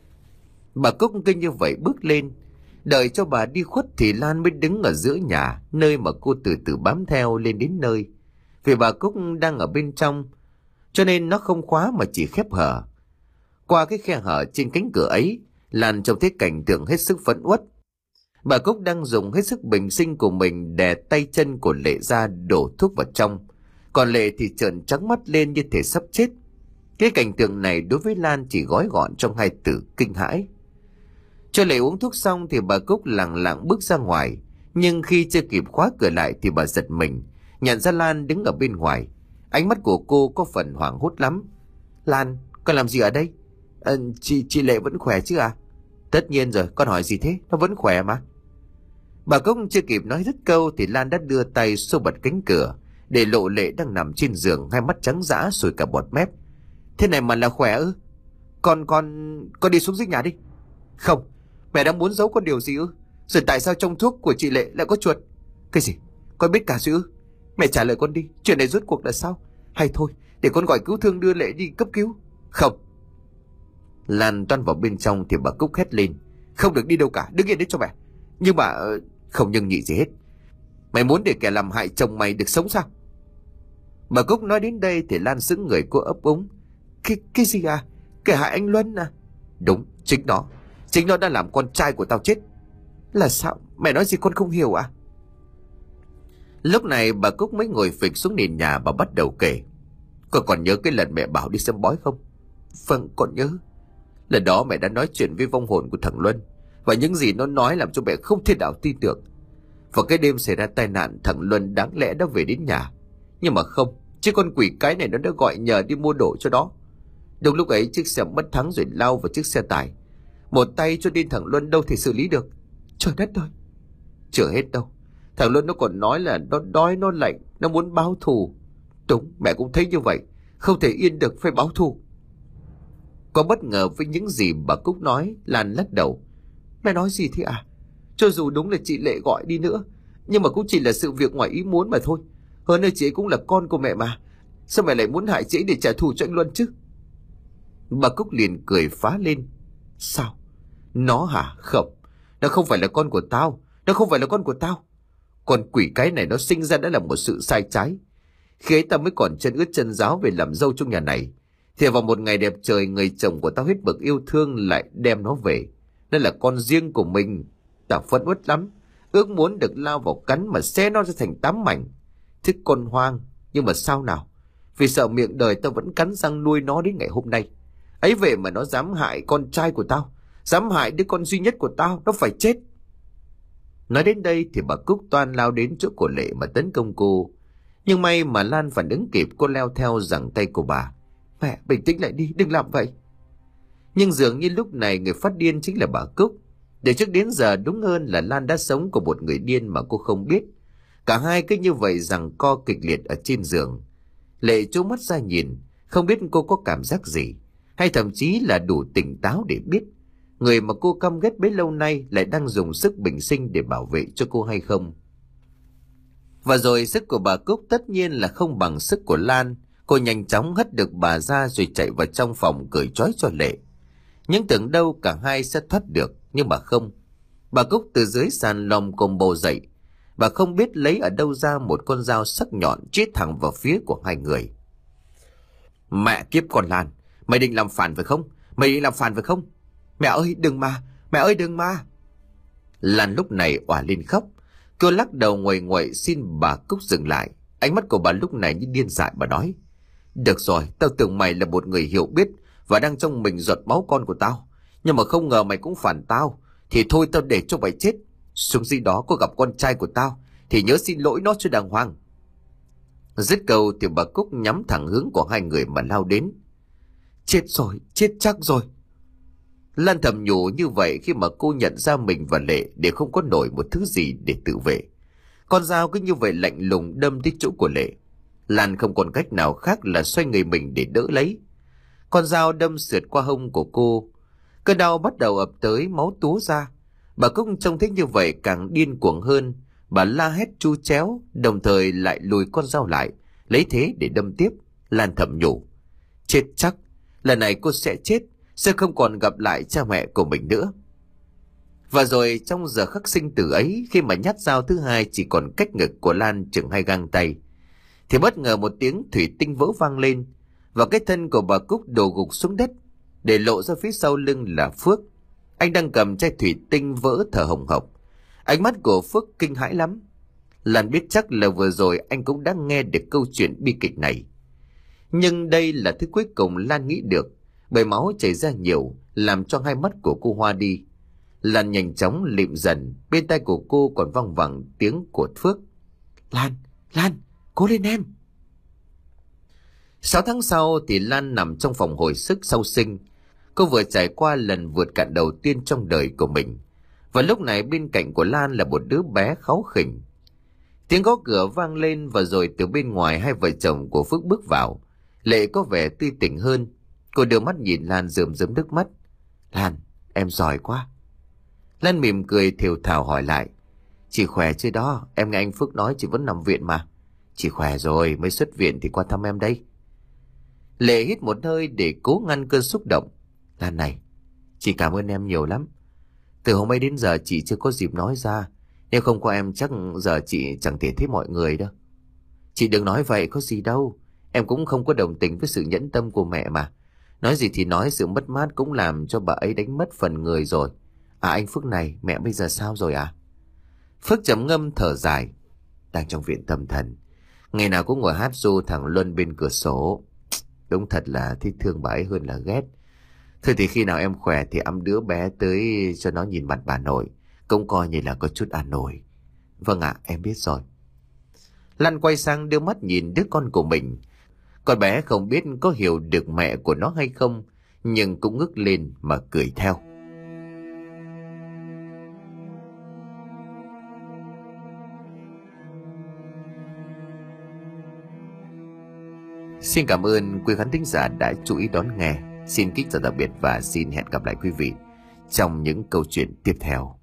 Bà Cúc kinh như vậy bước lên. Đợi cho bà đi khuất thì Lan mới đứng ở giữa nhà, nơi mà cô từ từ bám theo lên đến nơi. Vì bà Cúc đang ở bên trong, cho nên nó không khóa mà chỉ khép hở. Qua cái khe hở trên cánh cửa ấy, Lan trông thấy cảnh tượng hết sức phẫn uất. Bà Cúc đang dùng hết sức bình sinh của mình đè tay chân của Lệ ra đổ thuốc vào trong. Còn Lệ thì trợn trắng mắt lên như thể sắp chết. Cái cảnh tượng này đối với Lan chỉ gói gọn trong hai từ kinh hãi. Cho Lệ uống thuốc xong thì bà Cúc lặng lặng bước ra ngoài. Nhưng khi chưa kịp khóa cửa lại thì bà giật mình, nhận ra Lan đứng ở bên ngoài. Ánh mắt của cô có phần hoảng hốt lắm. Lan, con làm gì ở đây? À, chị, chị Lệ vẫn khỏe chứ à? Tất nhiên rồi, con hỏi gì thế? Nó vẫn khỏe mà. Bà Cúc chưa kịp nói dứt câu thì Lan đã đưa tay xô bật cánh cửa, để lộ Lệ đang nằm trên giường, hai mắt trắng dã sùi cả bọt mép. Thế này mà là khỏe ư? Con, con, con đi xuống dưới nhà đi. Không, mẹ đang muốn giấu con điều gì ư? Rồi tại sao trong thuốc của chị Lệ lại có chuột? Cái gì? Con biết cả sự ư? Mẹ trả lời con đi, chuyện này rốt cuộc là sao? Hay thôi, để con gọi cứu thương đưa Lệ đi cấp cứu. Không. Lan toan vào bên trong thì bà Cúc hét lên. Không được đi đâu cả, đứng yên đấy cho mẹ. Nhưng mà... Không nhưng nhị gì hết. Mày muốn để kẻ làm hại chồng mày được sống sao? Bà Cúc nói đến đây thì Lan sững người, cô ấp úng. Cái, cái gì à? Kẻ hại anh Luân à? Đúng, chính nó. Chính nó đã làm con trai của tao chết. Là sao? Mẹ nói gì con không hiểu à? Lúc này bà Cúc mới ngồi phịch xuống nền nhà và bắt đầu kể. Con còn nhớ cái lần mẹ bảo đi xem bói không? Vâng, con nhớ. Lần đó mẹ đã nói chuyện với vong hồn của thằng Luân, và những gì nó nói làm cho mẹ không thể nào tin tưởng. Vào cái đêm xảy ra tai nạn, thằng Luân đáng lẽ đã về đến nhà, nhưng mà không, chứ con quỷ cái này nó đã gọi nhờ đi mua đồ cho đó. Đúng lúc ấy chiếc xe mất thắng rồi lao vào chiếc xe tải. Một tay cho đến thằng Luân đâu thể xử lý được. Trời đất ơi! Chưa hết đâu, thằng Luân nó còn nói là nó đói nó lạnh, nó muốn báo thù. Đúng, mẹ cũng thấy như vậy, không thể yên được, phải báo thù. Có bất ngờ với những gì bà Cúc nói, Lan lắc đầu. Mẹ nói gì thế à? Cho dù đúng là chị Lệ gọi đi nữa, nhưng mà cũng chỉ là sự việc ngoài ý muốn mà thôi. Hơn nữa chị ấy cũng là con của mẹ mà. Sao mẹ lại muốn hại chị ấy để trả thù cho anh Luân chứ? Bà Cúc liền cười phá lên. Sao? Nó hả? Không, nó không phải là con của tao. Nó không phải là con của tao. Con quỷ cái này nó sinh ra đã là một sự sai trái. Khi ấy tao mới còn chân ướt chân ráo về làm dâu trong nhà này, thì vào một ngày đẹp trời, người chồng của tao hết bực yêu thương lại đem nó về. Nó là con riêng của mình. Tao phẫn uất lắm, ước muốn được lao vào cắn mà xé nó ra thành tám mảnh. Thích con hoang, nhưng mà sao nào? Vì sợ miệng đời tao vẫn cắn răng nuôi nó đến ngày hôm nay. Ấy vậy mà nó dám hại con trai của tao, dám hại đứa con duy nhất của tao, nó phải chết. Nói đến đây thì bà Cúc toan lao đến chỗ của Lệ mà tấn công cô. Nhưng may mà Lan phản ứng kịp, cô leo theo giằng tay của bà. Mẹ, bình tĩnh lại đi, đừng làm vậy. Nhưng dường như lúc này người phát điên chính là bà Cúc. Để trước đến giờ đúng hơn là Lan đã sống của một người điên mà cô không biết. Cả hai cứ như vậy giằng co kịch liệt ở trên giường. Lệ trố mắt ra nhìn, không biết cô có cảm giác gì, hay thậm chí là đủ tỉnh táo để biết người mà cô căm ghét bấy lâu nay lại đang dùng sức bình sinh để bảo vệ cho cô hay không. Và rồi sức của bà Cúc tất nhiên là không bằng sức của Lan. Cô nhanh chóng hất được bà ra rồi chạy vào trong phòng cởi trói cho Lệ. Nhưng tưởng đâu cả hai sẽ thoát được, nhưng mà không. Bà Cúc từ dưới sàn lồng cồm bồ dậy. Bà không biết lấy ở đâu ra một con dao sắc nhọn chĩa thẳng vào phía của hai người. Mẹ kiếp con Lan, mày định làm phản phải không? Mày định làm phản phải không? Mẹ ơi đừng mà, mẹ ơi đừng mà. Lan lúc này òa lên khóc. Cô lắc đầu nguậy nguậy xin bà Cúc dừng lại. Ánh mắt của bà lúc này như điên dại. Bà nói: Được rồi, tao tưởng mày là một người hiểu biết và đang trong mình giọt máu con của tao, nhưng mà không ngờ mày cũng phản tao. Thì thôi, tao để cho mày chết. Xuống dưới đó có gặp con trai của tao thì nhớ xin lỗi nó cho đàng hoàng. Dứt câu thì bà Cúc nhắm thẳng hướng của hai người mà lao đến. Chết rồi, chết chắc rồi. Lan thầm nhủ như vậy khi mà cô nhận ra mình và Lệ đều không có nổi một thứ gì để tự vệ. Con dao cứ như vậy lạnh lùng đâm tới chỗ của Lệ. Lan không còn cách nào khác là xoay người mình để đỡ lấy. Con dao đâm sượt qua hông của cô. Cơn đau bắt đầu ập tới, máu túa ra. Bà Cúc trông thấy như vậy càng điên cuồng hơn. Bà la hét tru chéo, đồng thời lại lùi con dao lại, lấy thế để đâm tiếp. Lan thầm nhủ: Chết chắc, lần này cô sẽ chết, sẽ không còn gặp lại cha mẹ của mình nữa. Và rồi trong giờ khắc sinh tử ấy, khi mà nhát dao thứ hai chỉ còn cách ngực của Lan chừng hai gang tay, thì bất ngờ một tiếng thủy tinh vỡ vang lên, và cái thân của bà Cúc đổ gục xuống đất, để lộ ra phía sau lưng là Phước. Anh đang cầm chai thủy tinh vỡ thở hồng hộc. Ánh mắt của Phước kinh hãi lắm. Lan biết chắc là vừa rồi anh cũng đã nghe được câu chuyện bi kịch này. Nhưng đây là thứ cuối cùng Lan nghĩ được, bởi máu chảy ra nhiều làm cho hai mắt của cô hoa đi. Lan nhanh chóng lịm dần, bên tai của cô còn văng vẳng tiếng của Phước: Lan, Lan, cố lên em. Sáu tháng sau thì Lan nằm trong phòng hồi sức sau sinh. Cô vừa trải qua lần vượt cạn đầu tiên trong đời của mình. Và lúc này bên cạnh của Lan là một đứa bé kháu khỉnh. Tiếng gõ cửa vang lên, và rồi từ bên ngoài hai vợ chồng của Phước bước vào. Lệ có vẻ tươi tỉnh hơn. Cô đưa mắt nhìn Lan rơm rớm nước mắt. Lan, em giỏi quá. Lan mỉm cười thều thào hỏi lại: Chị khỏe chứ đó? Em nghe anh Phước nói chị vẫn nằm viện mà. Chị khỏe rồi, mới xuất viện thì qua thăm em đây. Lệ hít một hơi để cố ngăn cơn xúc động. Lan này, chị cảm ơn em nhiều lắm. Từ hôm ấy đến giờ chị chưa có dịp nói ra. Nếu không có em chắc giờ chị chẳng thể thấy mọi người đâu. Chị đừng nói vậy, có gì đâu. Em cũng không có đồng tình với sự nhẫn tâm của mẹ mà. Nói gì thì nói, sự mất mát cũng làm cho bà ấy đánh mất phần người rồi. À anh Phước này, mẹ bây giờ sao rồi à? Phước trầm ngâm thở dài. Đang trong viện tâm thần. Ngày nào cũng ngồi hát ru thằng Luân bên cửa sổ. Đúng thật là thích thương bà ấy hơn là ghét. Thôi thì khi nào em khỏe thì ẵm đứa bé tới cho nó nhìn mặt bà nội, cũng coi như là có chút an ủi. Vâng ạ, em biết rồi. Lan quay sang đưa mắt nhìn đứa con của mình. Con bé không biết có hiểu được mẹ của nó hay không, nhưng cũng ngước lên mà cười theo. Xin cảm ơn quý khán thính giả đã chú ý đón nghe. Xin kính chào tạm biệt và xin hẹn gặp lại quý vị trong những câu chuyện tiếp theo.